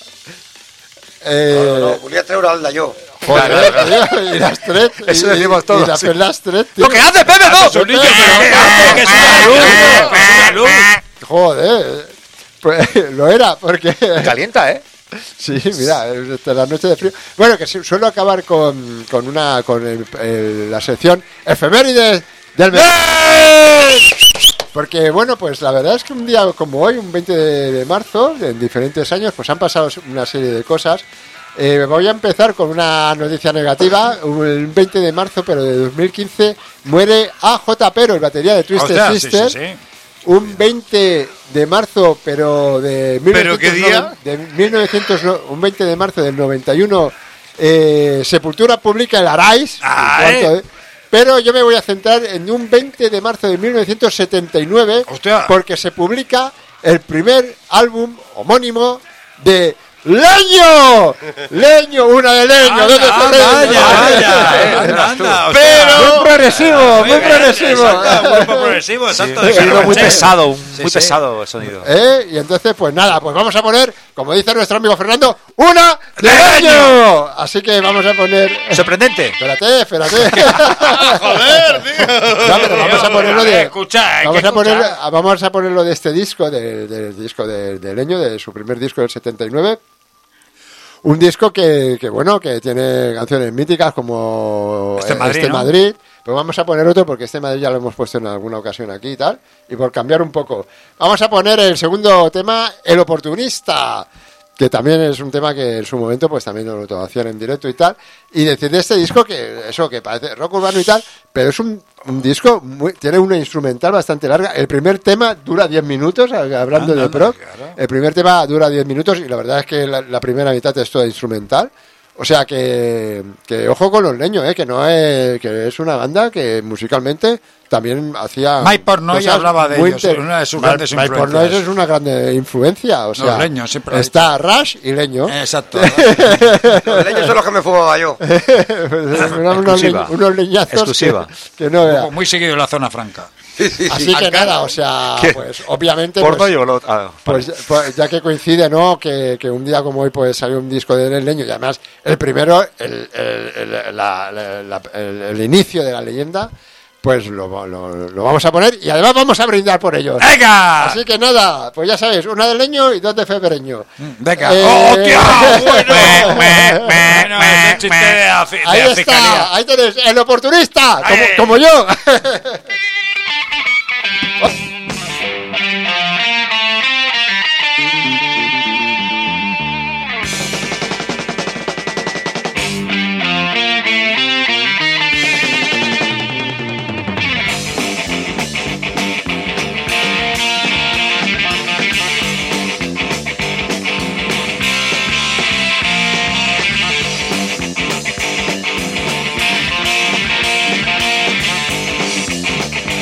Eh, No, no, volia treure el d'allò. joder, tío, y las tres. Eso y- decimos y todos, las, sí. las tres, tío. ¡Lo que hace, Pepe, no! Es un niño, pero ¿qué hace? Que es una luz. Que es una luz. Joder. Pues lo era, porque... Calienta, ¿eh? Sí, mira, esta la noche de frío. Bueno, que su- suelo acabar con, con una con el- el- la sección efemérides del mes. Porque, bueno, pues la verdad es que un día como hoy, un veinte de marzo, en diferentes años, pues han pasado una serie de cosas. Eh, voy a empezar con una noticia negativa. El veinte de marzo, pero de dos mil quince, muere A J. Pero, el batería de Twisted Hostia, sí, Sister. sí, sí. Un veinte de marzo, pero de ¿Pero qué día? De mil novecientos, no- un veinte de marzo del noventa y uno, eh, Sepultura publica el Arise. Ah, en cuanto- eh. Pero yo me voy a centrar en un veinte de marzo de mil novecientos setenta y nueve, Hostia. porque se publica el primer álbum homónimo de Leño. Leño, una de Leño. Anda, ¿dónde está Leño? vaya, vaya, eh, anda, anda, hostia. Pero muy progresivo, muy bien, progresivo. exacto, muy progresivo, exacto. Sí, de muy Carabanchel. pesado, un- Sí, muy sí. pesado el sonido. ¿Eh? Y entonces, pues nada, pues vamos a poner, como dice nuestro amigo Fernando, una de ¡De Leño. Así que vamos a poner... Sorprendente. Espérate, espérate. Joder, tío. No, pero vamos a ponerlo de... Escucha, hay Vamos que a, poner, escuchar. vamos a ponerlo de este disco, de- del disco de, de Leño, de su primer disco del setenta y nueve. Un disco que, que, bueno, que tiene canciones míticas como Este eh, Madrid, Este ¿no? Madrid. Pero vamos a poner otro porque este Madrid ya lo hemos puesto en alguna ocasión aquí y tal. Y por cambiar un poco. Vamos a poner el segundo tema, El Oportunista. Que también es un tema que en su momento pues también lo hacían en directo y tal. Y decir de este disco que eso, que parece rock urbano y tal, pero es un, un disco, muy, tiene una instrumental bastante larga. El primer tema dura diez minutos, hablando Anda, de anda, proc. claro. El primer tema dura diez minutos y la verdad es que la, la primera mitad es toda instrumental. O sea que, que ojo con los leños, ¿eh? Que no es, que es una banda que musicalmente también hacía. Mike Portnoy cosas hablaba de muy ellos, inter- una de sus Ma- grandes Mike influencias. Portnoy es una grande influencia, o sea, Los leños, siempre lo ha está Rush y leño. Exacto. Los leños son los que me fumaba yo. unos, Exclusiva. leñ- unos leñazos Exclusiva. Que, que no vea. Muy seguido en la zona franca. Así que nada, o sea, ¿Qué? pues obviamente ¿Porno pues, y olor? Ah, pues, pues, ya que coincide, ¿no? Que, que un día como hoy pues salió un disco de El Leño y además el primero, el, el, el, la- la- la- el- el inicio de la leyenda, pues lo, lo- lo vamos a poner y además vamos a brindar por ellos. ¡Venga! Así que nada, pues ya sabéis, una de leño y dos de febreño. Venga. Eh, ¡Oh, tío! Bueno, bueno, es el chiste de, afi- de Ahí fiscalía. está, ahí tenéis, el oportunista, como, Ahí. como yo. Thank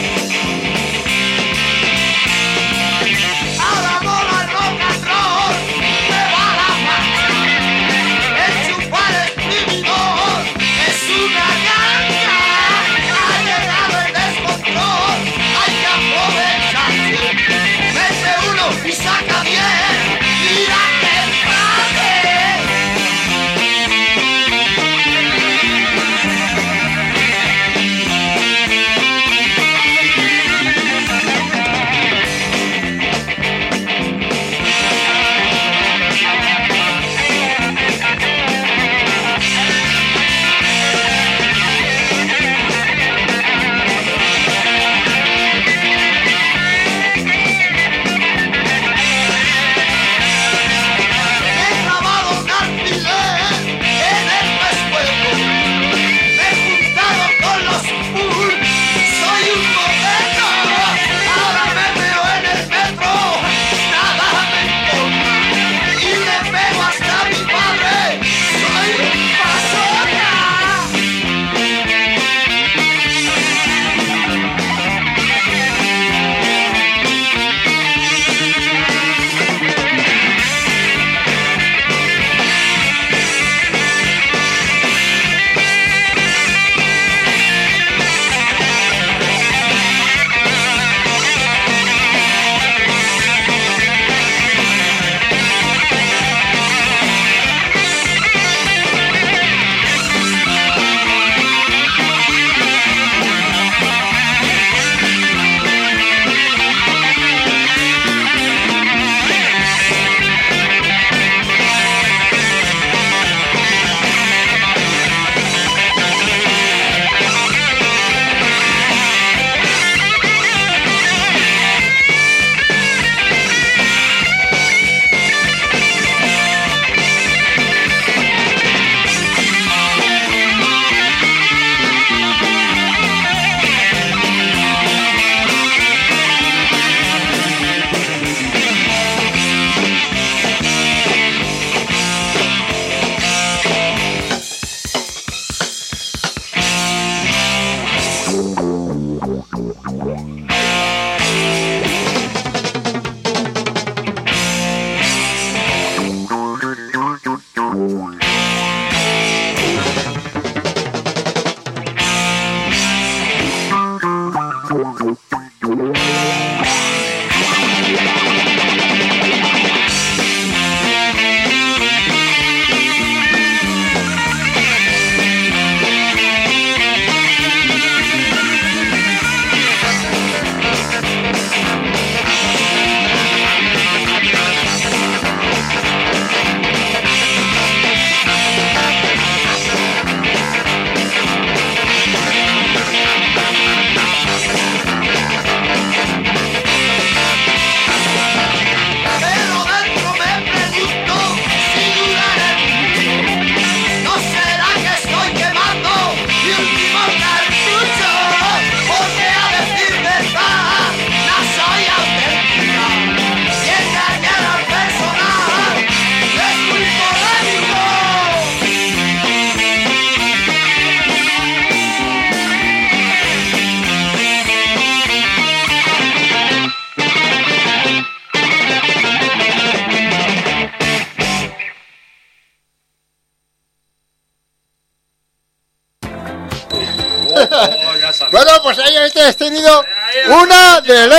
Bueno, pues ahí habéis tenido una de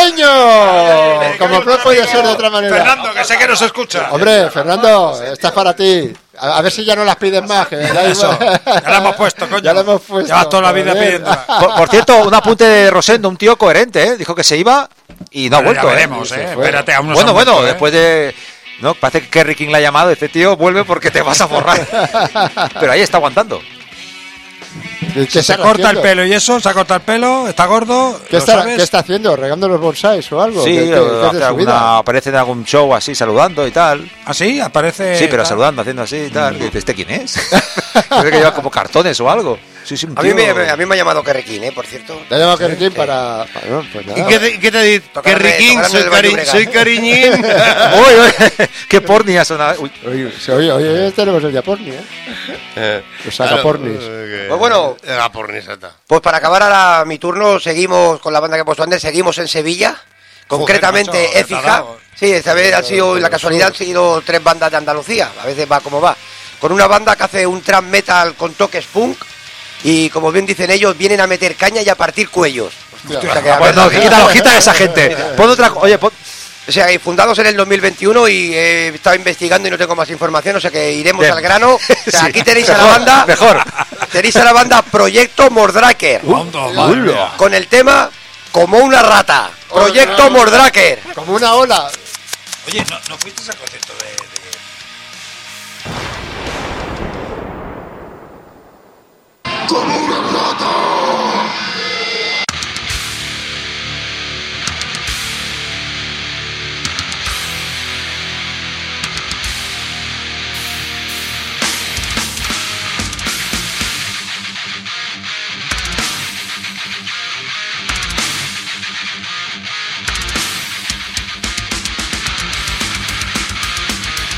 leño. Como no podía ser de otra manera. Fernando, que sé que nos escucha. Hombre, Fernando, esta es para ti. A, a ver si ya no las pides más. Que ya, Eso, ya la hemos puesto, coño. Ya la hemos puesto. Llevas toda la vida joder. pidiéndola. Por, por cierto, un apunte de Rosendo, un tío coherente, ¿eh? Dijo que se iba y no ha Pero vuelto, ya ¿eh? veremos, ¿eh? Espérate, aún no se Bueno, han bueno, vuelto, ¿eh? después de... No, parece que Kerry King le ha llamado. Este tío vuelve porque te vas a forrar. Pero ahí está aguantando. ¿Qué, qué Se está corta el haciendo? pelo y eso, se ha cortado el pelo, está gordo. ¿Qué ¿lo está, sabes? ¿Qué está haciendo? ¿Regando los bonsáis o algo? Sí, ¿Qué- qué- qué es hace de su alguna- vida? aparece en algún show así saludando y tal. ¿Ah, sí? Aparece... Sí, pero tal. saludando, haciendo así y tal. Y dices, ¿este quién es? Creo que lleva como cartones o algo. Sí, sí, un A mí, tío- me, a mí me ha llamado Kerriquín, ¿eh? Por cierto. Te ha llamado Kerriquín para... para- no, pues nada. ¿Y qué te, qué te ha dicho? Que Tocarme- Riquín, tocarme soy, el Valle cari Obregat. soy cariñín. Uy, uy, qué porni ha sonado. Uy. Oye, oye, oye, hoy tenemos el Yaporni, ¿eh? Eh, Los sacapornis. eh, Pues bueno. Sacapornis, ata. Pues para acabar ahora mi turno, seguimos con la banda que he puesto antes, seguimos en Sevilla, concretamente macho, qué Écija. tardado. Sí, esta vez han sido, la casualidad han sido tres bandas de Andalucía, a veces va como va. Con una banda que hace un trap metal con toques punk y como bien dicen ellos, vienen a meter caña y a partir cuellos. O sea que, a ver, Bueno, quítalo, quita a esa gente. Pon otra co- Oye, pon... o sea, y fundados en el dos mil veintiuno y he estado investigando y no tengo más información, o sea que iremos Bien. al grano. O sea, Sí. aquí tenéis a la Mejor, banda, mejor. tenéis a la banda Proyecto Mordraker. Hondo, madre mía. Con el tema Como una rata. Proyecto Mordraker. Como una ola. Oye, ¿no, no fuiste al concierto de...? de... Thank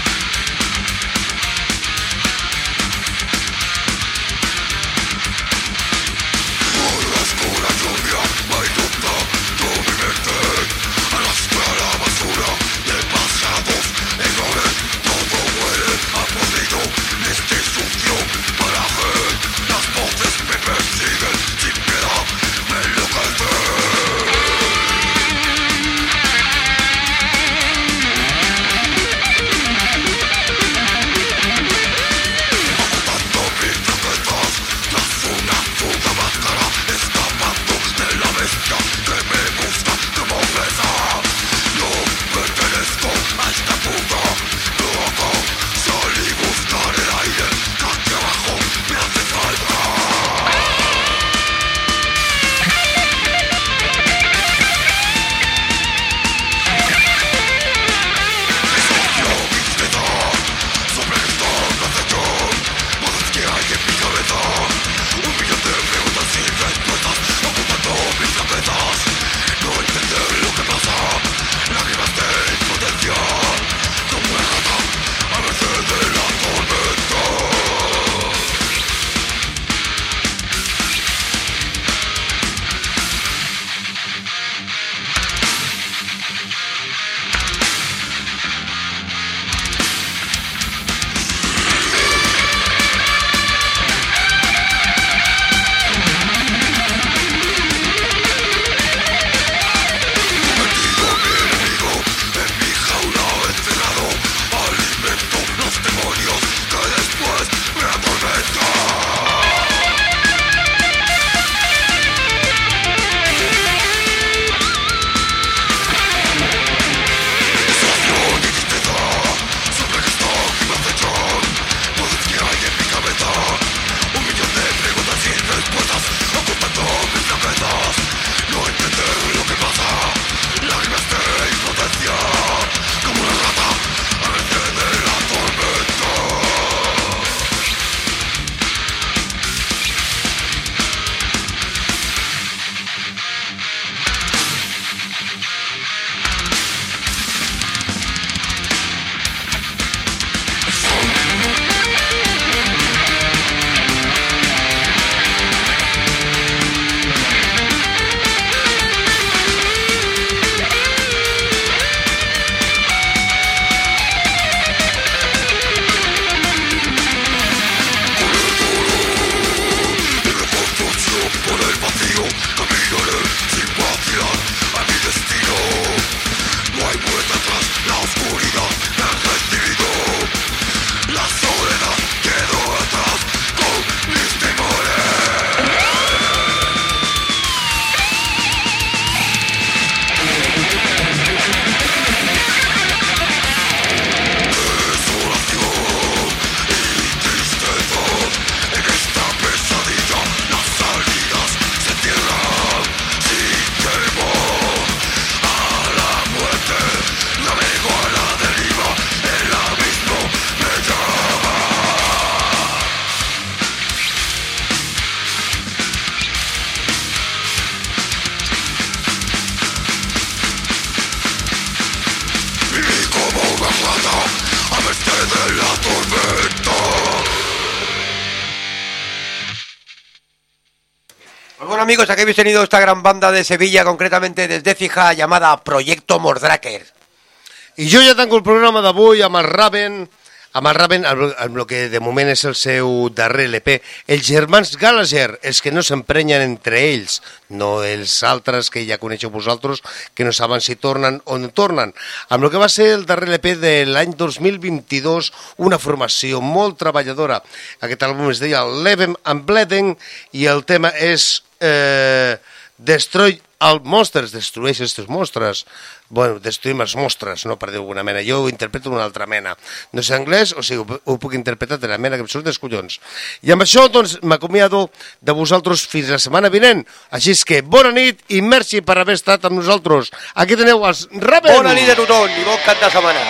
Pues bueno, amigos, aquí habéis tenido esta gran banda de Sevilla, concretamente desde Écija, llamada Proyecto Mordraker. I jo ja tanco el programa d'avui amb el Raven, amb el Raven, amb el que de moment és el seu darrer L P, els germans Gallagher, els que no s'emprenyen entre ells, no els altres que ja coneixeu vosaltres, que no saben si tornen o no tornen. Amb el que va ser el darrer L P de l'any dos mil vint-i-dos, una formació molt treballadora. Aquest àlbum es deia Living and Bleeding i el tema és eh, Destroy all Monsters, destrueix aquests monstres. Bueno, destruïm els monstres, no per dir alguna mena. Jo ho interpreto d'una altra mena. No sé anglès, o sigui, ho, ho puc interpretar de la mena que em surt dels collons. I amb això, doncs, m'acomiado de vosaltres fins la setmana vinent. Així és que, bona nit i merci per haver estat amb nosaltres. Aquí teniu els Raven. Bona nit a tothom i bon cap de setmana.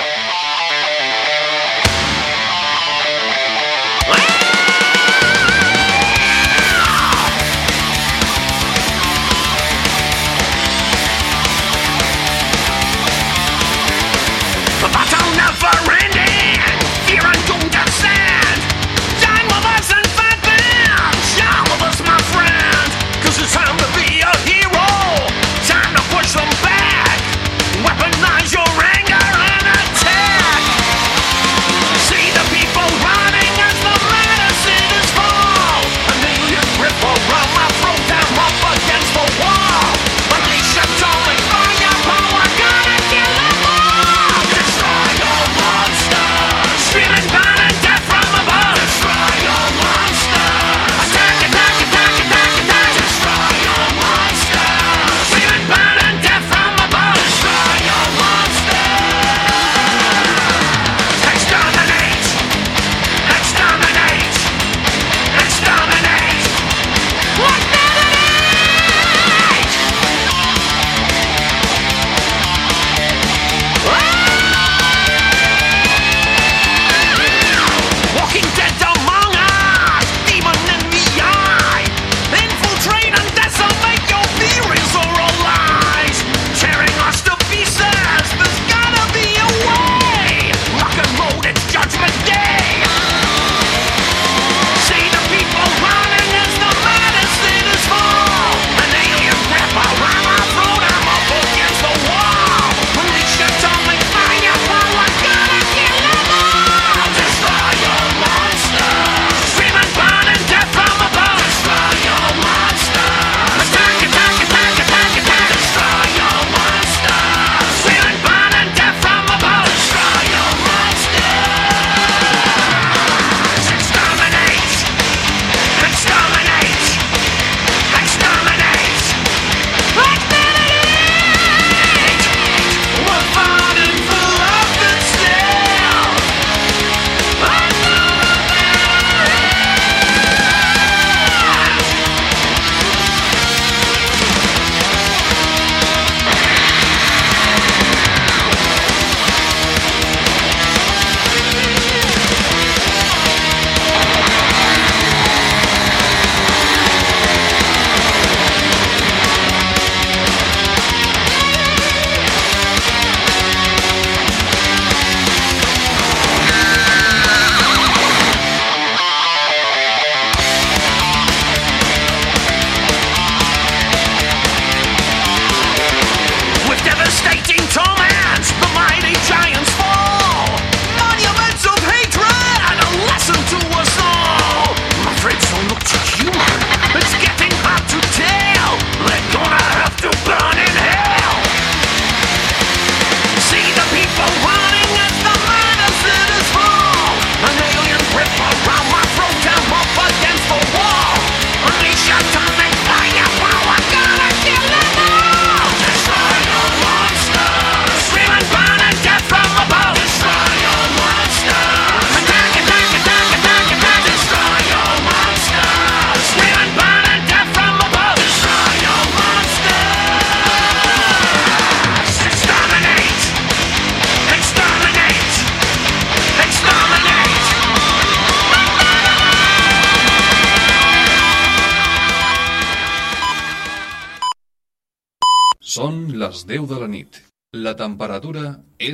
Són les deu de la nit. La temperatura és